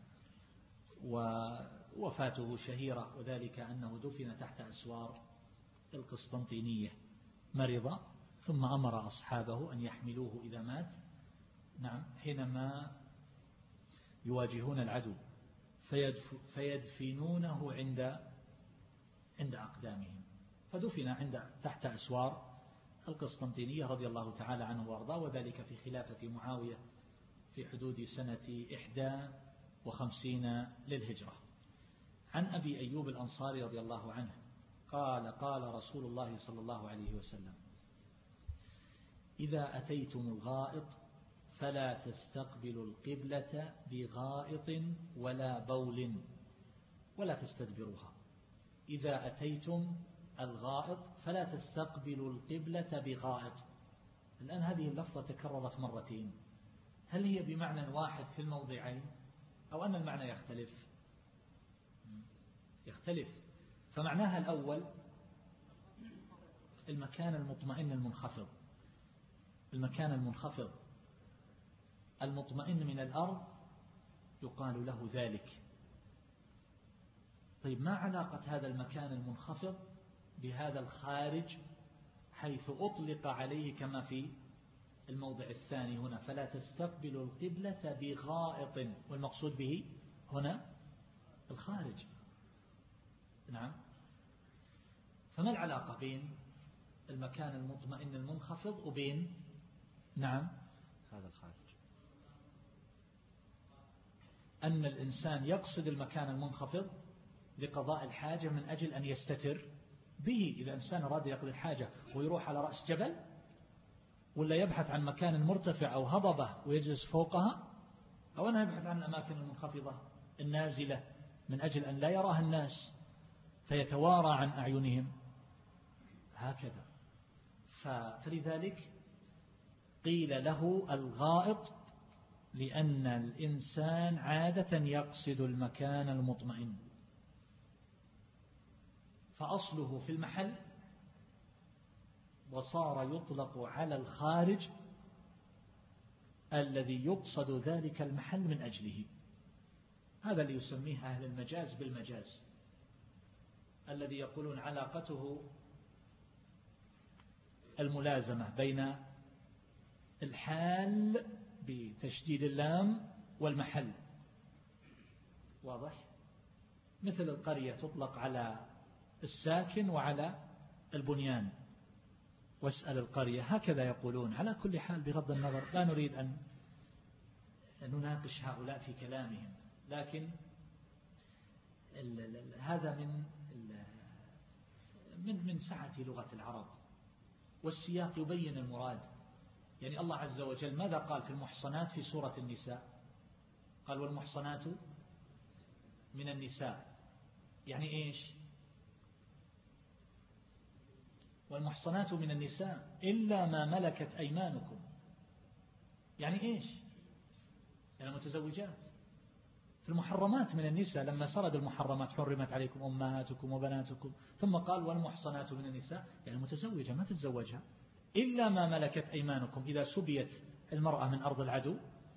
ووفاته شهيرة، وذلك أنه دفن تحت أسوار القسطنطينية مرض، ثم أمر أصحابه أن يحملوه إذا مات، نعم، حينما يواجهون العدو، فيدف فيدفنونه عند عند أقدامهم، فدفن عند تحت أسوار القسطنطينية رضي الله تعالى عنه وارضاه، وذلك في خلافة معاوية في حدود سنة إحدى وخمسين للهجرة. عن أبي أيوب الأنصاري رضي الله عنه قال: قال رسول الله صلى الله عليه وسلم: إذا أتيتم الغائط فلا تستقبلوا القبلة بغائط ولا بول ولا تستدبروها. إذا أتيتم الغائط فلا تستقبلوا القبلة بغائط. الآن هذه اللفظة تكررت مرتين، هل هي بمعنى واحد في الموضعين أو أن المعنى يختلف؟ يختلف. فمعناها الأول المكان المطمئن المنخفض، المكان المنخفض المطمئن من الأرض يقال له ذلك. طيب ما علاقة هذا المكان المنخفض بهذا الخارج حيث أطلق عليه كما في الموضع الثاني هنا: فلا تستقبلوا القبلة بغائط، والمقصود به هنا الخارج، نعم. فما العلاقة بين المكان المطمئن المنخفض وبين نعم هذا الخارج؟ أن الإنسان يقصد المكان المنخفض لقضاء الحاجة من أجل أن يستتر به. إذا إنسان أراد يقضي الحاجة ويروح على رأس جبل، ولا يبحث عن مكان مرتفع أو هضبة ويجلس فوقها، أو أنه يبحث عن الأماكن المنخفضة النازلة من أجل أن لا يراها الناس فيتوارى عن أعينهم، هكذا. فلذلك قيل له الغائط، لأن الإنسان عادة يقصد المكان المطمئن، فأصله في المحل وصار يطلق على الخارج الذي يقصد ذلك المحل من أجله. هذا اللي يسميه أهل المجاز بالمجاز، الذي يقولون علاقته الملازمة بين الحال بتشديد اللام والمحل، واضح؟ مثل القرية تطلق على الساكن وعلى البنيان، واسأل القرية، هكذا يقولون. على كل حال بغض النظر لا نريد أن نناقش هؤلاء في كلامهم، لكن ال ال هذا من من من سعة لغة العرب، والسياق يبين المراد. يعني الله عز وجل ماذا قال في المحصنات في سورة النساء؟ قال: والمحصنات من النساء. يعني إيش؟ والمحصنات من النساء إلا ما ملكت أيمانكم. يعني إيش؟ يعني متزوجات. في المحرمات من النساء لما سرد المحرمات حرمت عليكم أمهاتكم وبناتكم، ثم قال والمحصنات من النساء، يعني متزوجة ما تتزوجها إلا ما ملكت أيمانكم. إذا سبيت المرأة من أرض العدو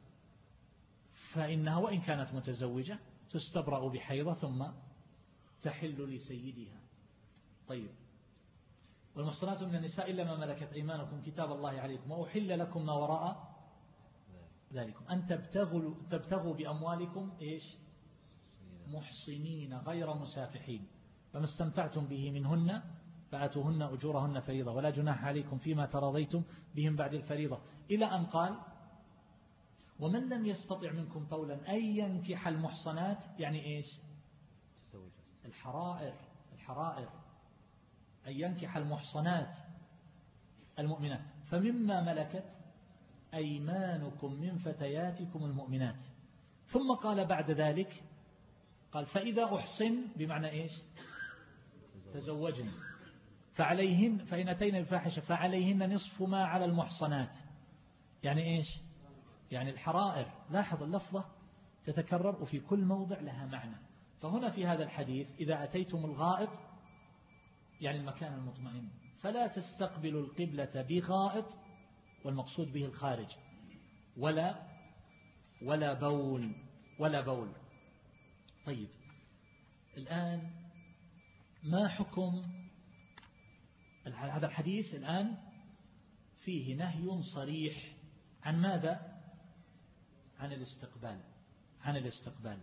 فإنها وإن كانت متزوجة تستبرأ بحيضة ثم تحل لسيدها. طيب، والمحصنات من النساء إلا ما ملكت أيمانكم كتاب الله عليكم وأحل لكم ما وراء ذلكم أن تبتغوا, تبتغوا بأموالكم إيش؟ محصنين غير مسافحين، فما استمتعتم به منهن فآتوهن أجورهن فريضة ولا جناح عليكم فيما تراضيتم بهم بعد الفريضة، إلى أن قال ومن لم يستطع منكم طولا أن ينكح المحصنات، يعني إيش؟ الحرائر الحرائر أن ينكح المحصنات المؤمنات، فمما ملكت أيمانكم من فتياتكم المؤمنات. ثم قال بعد ذلك قال فإذا أحصن بمعنى إيش؟ تزوجن فعليهن فإن أتينا بفاحشة فعليهن نصف ما على المحصنات، يعني إيش؟ يعني الحرائر. لاحظ اللفظة تتكرر وفي كل موضع لها معنى. فهنا في هذا الحديث إذا أتيتم الغائط يعني المكان المطمئن فلا تستقبلوا القبلة بغائط، والمقصود به الخارج، ولا ولا بول ولا بول. طيب، الآن ما حكم هذا الحديث؟ الآن فيه نهي صريح عن ماذا؟ عن الاستقبال. عن الاستقبال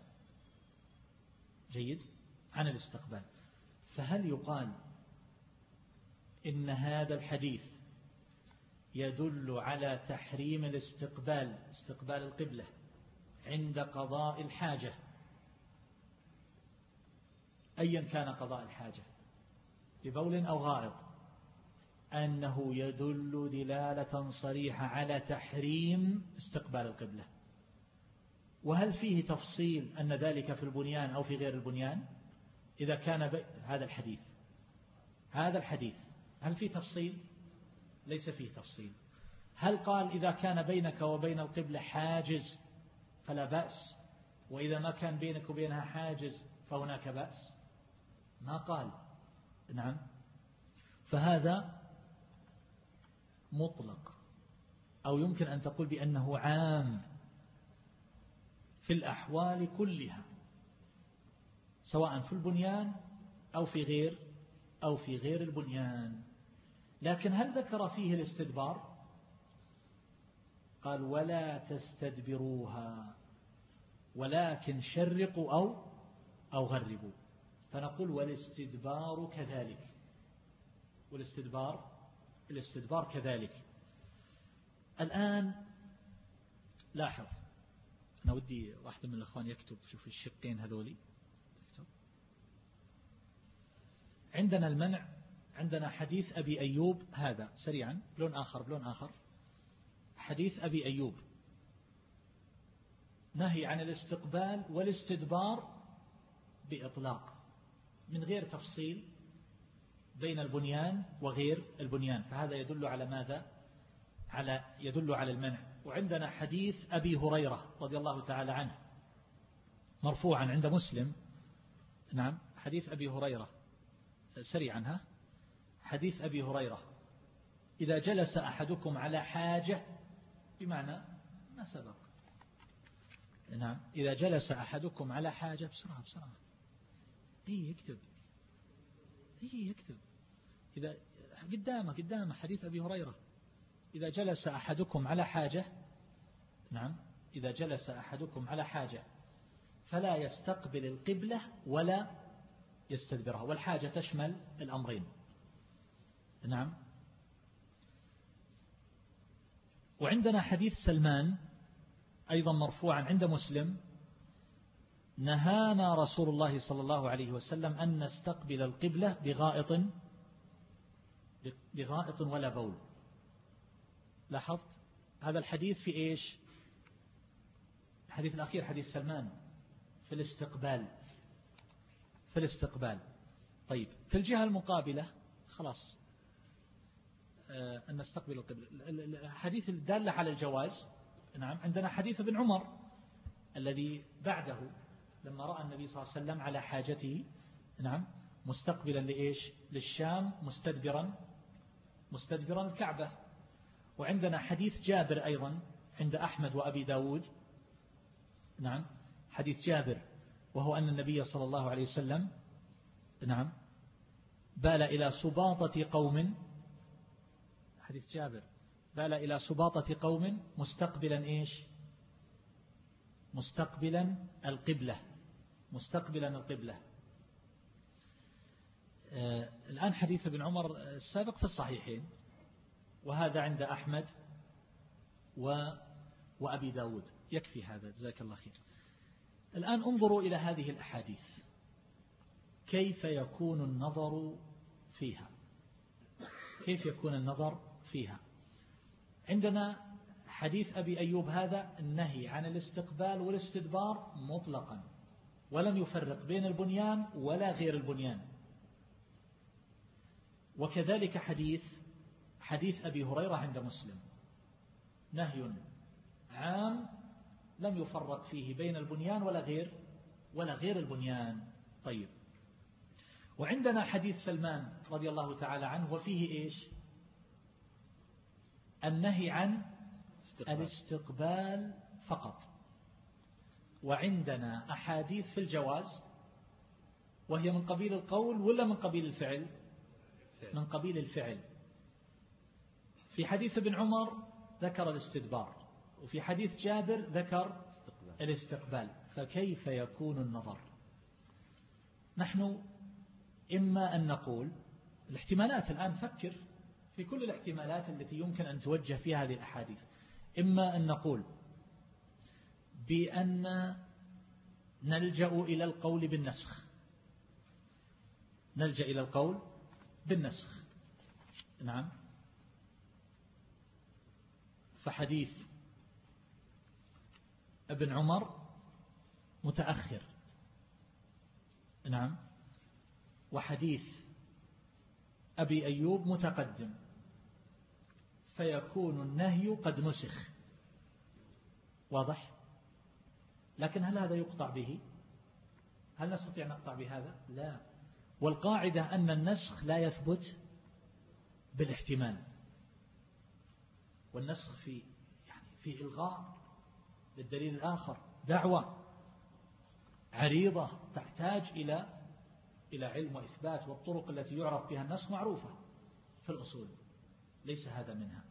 جيد، عن الاستقبال. فهل يقال إن هذا الحديث يدل على تحريم الاستقبال، استقبال القبلة عند قضاء الحاجة أيا كان قضاء الحاجة ببول أو غائط، أنه يدل دلالة صريحة على تحريم استقبال القبلة؟ وهل فيه تفصيل أن ذلك في البنيان أو في غير البنيان؟ إذا كان ب... هذا الحديث هذا الحديث هل فيه تفصيل؟ ليس فيه تفصيل. هل قال إذا كان بينك وبين القبلة حاجز فلا بأس، وإذا ما كان بينك وبينها حاجز فهناك بأس؟ ما قال. نعم، فهذا مطلق، أو يمكن أن تقول بأنه عام في الأحوال كلها، سواء في البنيان أو في غير أو في غير البنيان. لكن هل ذكر فيه الاستدبار؟ قال ولا تستدبروها ولكن شرقوا أو أو غربوا. فنقول والاستدبار كذلك، والاستدبار الاستدبار كذلك. الآن لاحظ، أنا ودي واحد من الأخوان يكتب شوف الشقين هذولي. عندنا المنع، عندنا حديث أبي أيوب، هذا سريعا بلون آخر بلون آخر حديث أبي أيوب نهي عن الاستقبال والاستدبار بإطلاق من غير تفصيل بين البنيان وغير البنيان، فهذا يدل على ماذا؟ على يدل على المنع. وعندنا حديث أبي هريرة رضي الله تعالى عنه مرفوعا عند مسلم. نعم، حديث أبي هريرة سريعا، ها حديث أبي هريرة إذا جلس أحدكم على حاجة، بمعنى ما سبق. نعم، إذا جلس أحدكم على حاجة، بسرعة بسرعة إيه يكتب إيه يكتب إذا قدامه قدامه حديث أبي هريرة إذا جلس أحدكم على حاجة. نعم، إذا جلس أحدكم على حاجة فلا يستقبل القبلة ولا يستدبرها، والحاجة تشمل الأمرين. نعم. وعندنا حديث سلمان أيضا مرفوعا عند مسلم نهانا رسول الله صلى الله عليه وسلم أن نستقبل القبلة بغائط بغائط ولا بول. لاحظت هذا الحديث في إيش؟ الحديث الأخير حديث سلمان في الاستقبال في الاستقبال. طيب، في الجهة المقابلة خلاص أن نستقبل القبلة، الحديث الدالة على الجواز. نعم، عندنا حديث ابن عمر الذي بعده لما رأى النبي صلى الله عليه وسلم على حاجته نعم مستقبلا لإيش للشام مستدبرا مستدبرا الكعبة. وعندنا حديث جابر أيضا عند أحمد وأبي داود نعم حديث جابر وهو أن النبي صلى الله عليه وسلم نعم بال إلى سباطة قوم حديث جابر بال إلى سباطة قوم مستقبلا إيش مستقبلا القبلة مستقبلا القبلة. آه الآن حديث ابن عمر السابق في الصحيحين وهذا عند أحمد و وأبي داود يكفي هذا جزاك الله خير. الآن انظروا إلى هذه الأحاديث كيف يكون النظر فيها كيف يكون النظر فيها. عندنا حديث أبي أيوب هذا النهي عن الاستقبال والاستدبار مطلقا ولم يفرق بين البنيان ولا غير البنيان. وكذلك حديث حديث أبي هريرة عند مسلم نهي عام لم يفرق فيه بين البنيان ولا غير ولا غير البنيان. طيب وعندنا حديث سلمان رضي الله تعالى عنه وفيه إيش النهي عن استقبال. الاستقبال فقط. وعندنا أحاديث في الجواز وهي من قبيل القول ولا من قبيل الفعل فعل. من قبيل الفعل. في حديث ابن عمر ذكر الاستدبار وفي حديث جابر ذكر استقبال. الاستقبال. فكيف يكون النظر؟ نحن إما أن نقول الاحتمالات الآن فكر في كل الاحتمالات التي يمكن أن توجه فيها هذه الأحاديث. إما أن نقول بأن نلجأ إلى القول بالنسخ نلجأ إلى القول بالنسخ نعم. فحديث ابن عمر متأخر نعم وحديث أبي أيوب متقدم فيكون النهي قد نسخ. واضح؟ لكن هل هذا يقطع به؟ هل نستطيع نقطع بهذا؟ لا. والقاعدة أن النسخ لا يثبت بالاحتمال والنسخ في يعني في إلغاء للدليل الآخر دعوة عريضة تحتاج إلى إلى علم وإثبات والطرق التي يعرف بها النسخ معروفة في الأصول ليس هذا منها.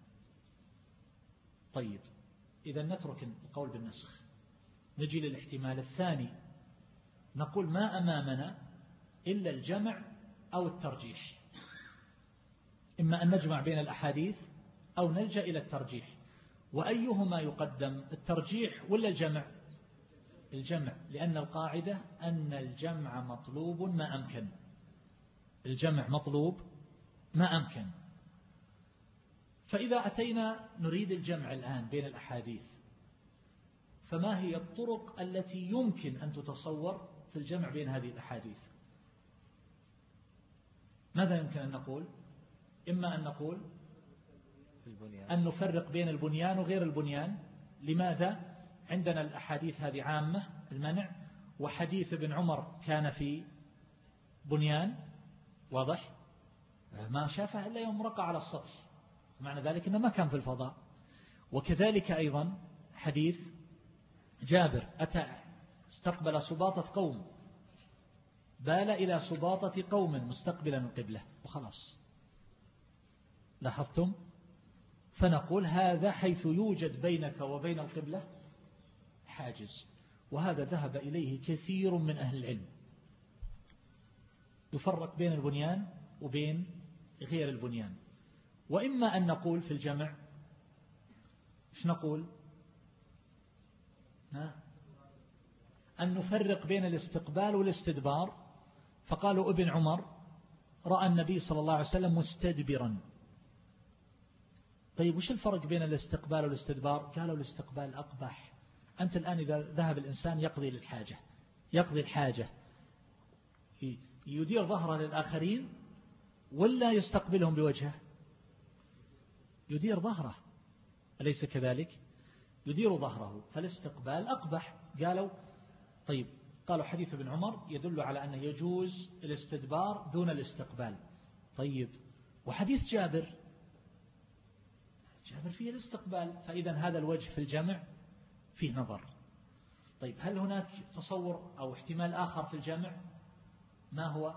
طيب إذا نترك القول بالنسخ نجي للاحتمال الثاني نقول ما أمامنا إلا الجمع أو الترجيح. إما أن نجمع بين الأحاديث أو نلجأ إلى الترجيح. وأيهما يقدم الترجيح ولا الجمع؟ الجمع لأن القاعدة أن الجمع مطلوب ما أمكن الجمع مطلوب ما أمكن. فإذا أتينا نريد الجمع الآن بين الأحاديث فما هي الطرق التي يمكن أن تتصور في الجمع بين هذه الأحاديث؟ ماذا يمكن أن نقول؟ إما أن نقول أن نفرق بين البنيان وغير البنيان. لماذا؟ عندنا الأحاديث هذه عامة المنع وحديث ابن عمر كان في بنيان واضح ما شافه إلا يوم رقع على السطح معنى ذلك أنه ما كان في الفضاء. وكذلك أيضا حديث جابر أتى استقبل سباطة قوم بال إلى سباطة قوم مستقبلا القبلة وخلاص. لاحظتم؟ فنقول هذا حيث يوجد بينك وبين القبلة حاجز وهذا ذهب إليه كثير من أهل العلم. يفرق بين البنيان وبين غير البنيان. وإما أن نقول في الجمع إيش نقول؟ أن نفرق بين الاستقبال والاستدبار. فقالوا ابن عمر رأى النبي صلى الله عليه وسلم مستدبرا. طيب وش الفرق بين الاستقبال والاستدبار؟ قالوا الاستقبال أقبح. أنت الآن إذا ذهب الإنسان يقضي للحاجة يقضي الحاجة يدير ظهره للآخرين ولا يستقبلهم بوجهه؟ يدير ظهره أليس كذلك؟ يدير ظهره، فالاستقبال أقبح. قالوا طيب، قالوا حديث ابن عمر يدل على أنه يجوز الاستدبار دون الاستقبال. طيب، وحديث جابر جابر فيه الاستقبال، فإذا هذا الوجه في الجمع فيه نظر. طيب، هل هناك تصور أو احتمال آخر في الجمع؟ ما هو؟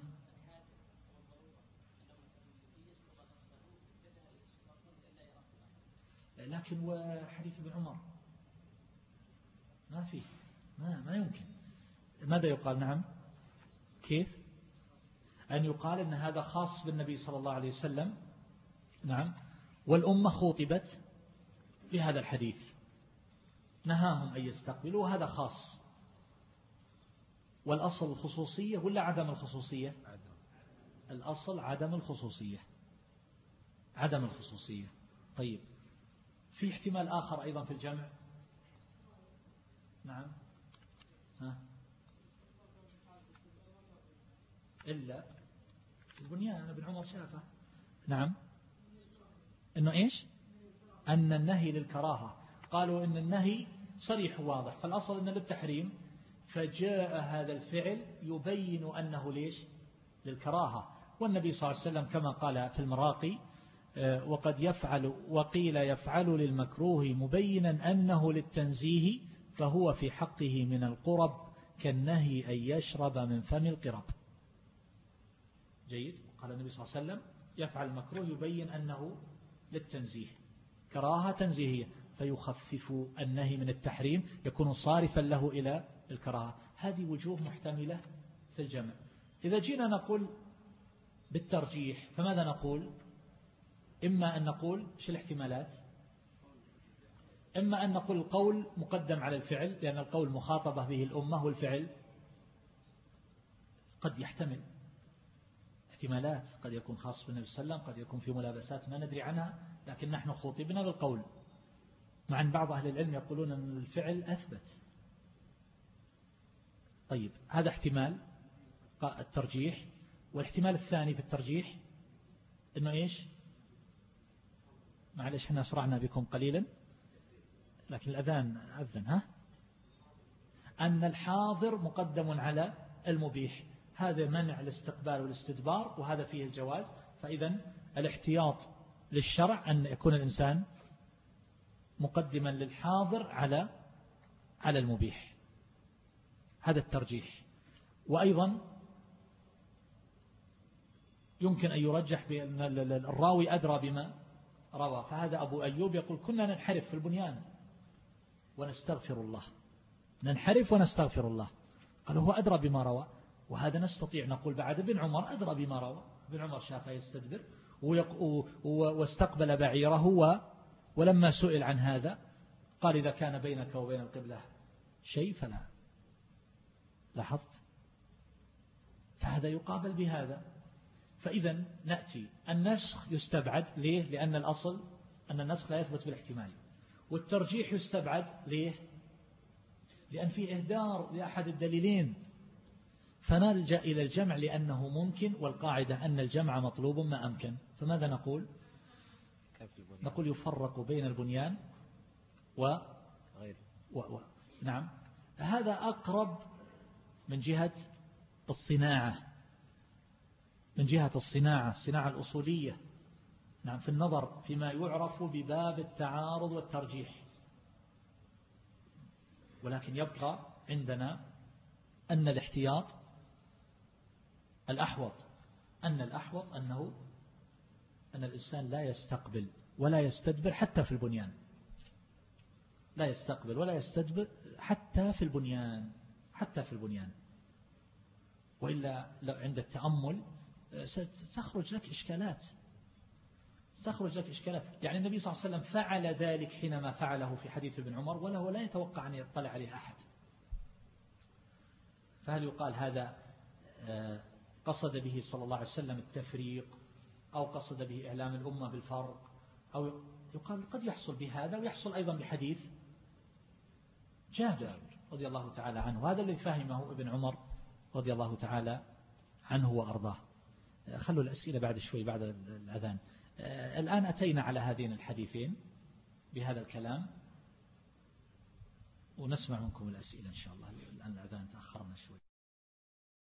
لكن وحديث ابن عمر ما فيه، ما, ما يمكن. ماذا يقال؟ نعم، كيف أن يقال أن هذا خاص بالنبي صلى الله عليه وسلم؟ نعم، والأمة خوطبت بهذا الحديث نهاهم أن يستقبلوا، وهذا خاص. والأصل الخصوصية ولا عدم الخصوصية؟ الأصل عدم الخصوصية، عدم الخصوصية. طيب، في احتمال آخر أيضا في الجمع؟ نعم، ها؟ إلا البنيان ابن عمر شافه. نعم، إنه إيش؟ أن النهي للكراهة. قالوا إن النهي صريح واضح، فالأصل إنه للتحريم، فجاء هذا الفعل يبين أنه ليش؟ للكراهة. والنبي صلى الله عليه وسلم كما قال في المراقي: وقد يفعل وقيل يفعل للمكروه مبينا أنه للتنزيه، فهو في حقه من القرب كالنهي أن يشرب من فم القرب. جيد. قال النبي صلى الله عليه وسلم يفعل المكروه يبين أنه للتنزيه، كراهة تنزيهية، فيخفف النهي من التحريم، يكون صارفا له إلى الكراهة. هذه وجوه محتملة في الجمع. إذا جينا نقول بالترجيح فماذا نقول؟ إما أن نقول شو الاحتمالات؟ إما أن نقول القول مقدم على الفعل، لأن القول مخاطبة به الأمة، والفعل قد يحتمل احتمالات، قد يكون خاص بالنبي صلى الله عليه وسلم، قد يكون في ملابسات ما ندري عنها، لكن نحن خوطبنا بالقول. مع أن بعض أهل العلم يقولون أن الفعل أثبت. طيب، هذا احتمال الترجيح. والاحتمال الثاني في الترجيح إنه إيش؟ معلش احنا أسرعنا بكم قليلا، لكن الأذان أذن. ها؟ أن الحاضر مقدم على المبيح، هذا منع الاستقبال والاستدبار، وهذا فيه الجواز. فإذا الاحتياط للشرع أن يكون الإنسان مقدما للحاضر على على المبيح، هذا الترجيح. وأيضا يمكن أن يرجح بأن الراوي أدرى بما روى، فهذا أبو أيوب يقول: كنا ننحرف في البنيان ونستغفر الله، ننحرف ونستغفر الله. قال هو أدرى بما روى. وهذا نستطيع نقول بعد ابن عمر أدرى بما روى. ابن عمر شافه يستدبر واستقبل بعيره، ولما سئل عن هذا قال: إذا كان بينك وبين القبلة شيء فلا. لاحظت؟ فهذا يقابل بهذا. فإذا نأتي النسخ يستبعد. ليه؟ لأن الأصل أن النسخ لا يثبت بالاحتمال. والترجيح يستبعد. ليه؟ لأن في إهدار لأحد الدليلين، فنلجأ إلى الجمع لأنه ممكن، والقاعدة أن الجمع مطلوب ما أمكن. فماذا نقول؟ نقول يفرق بين البنيان و... و... و... نعم، هذا أقرب من جهة الصناعة، من جهة الصناعة الصناعة الأصولية. نعم، في النظر فيما يعرف بباب التعارض والترجيح. ولكن يبقى عندنا أن الاحتياط الأحوط، أن الأحوط أنه أن الإنسان لا يستقبل ولا يستدبر حتى في البنيان، لا يستقبل ولا يستدبر حتى في البنيان، حتى في البنيان. وإلا عند التأمل ستخرج لك إشكالات، تخرج لك إشكالات. يعني النبي صلى الله عليه وسلم فعل ذلك حينما فعله في حديث ابن عمر، وله لا يتوقع أن يطلع عليه أحد. فهل يقال هذا قصد به صلى الله عليه وسلم التفريق، أو قصد به إعلام الأمة بالفرق، أو يقال قد يحصل بهذا ويحصل أيضا بحديث جابر رضي الله تعالى عنه. هذا الذي فهمه ابن عمر رضي الله تعالى عنه وأرضاه. خلوا الأسئلة بعد شوي بعد الأذان. الآن أتينا على هذين الحديثين بهذا الكلام. ونسمع منكم الأسئلة إن شاء الله، الآن الأذان تأخرنا شوي.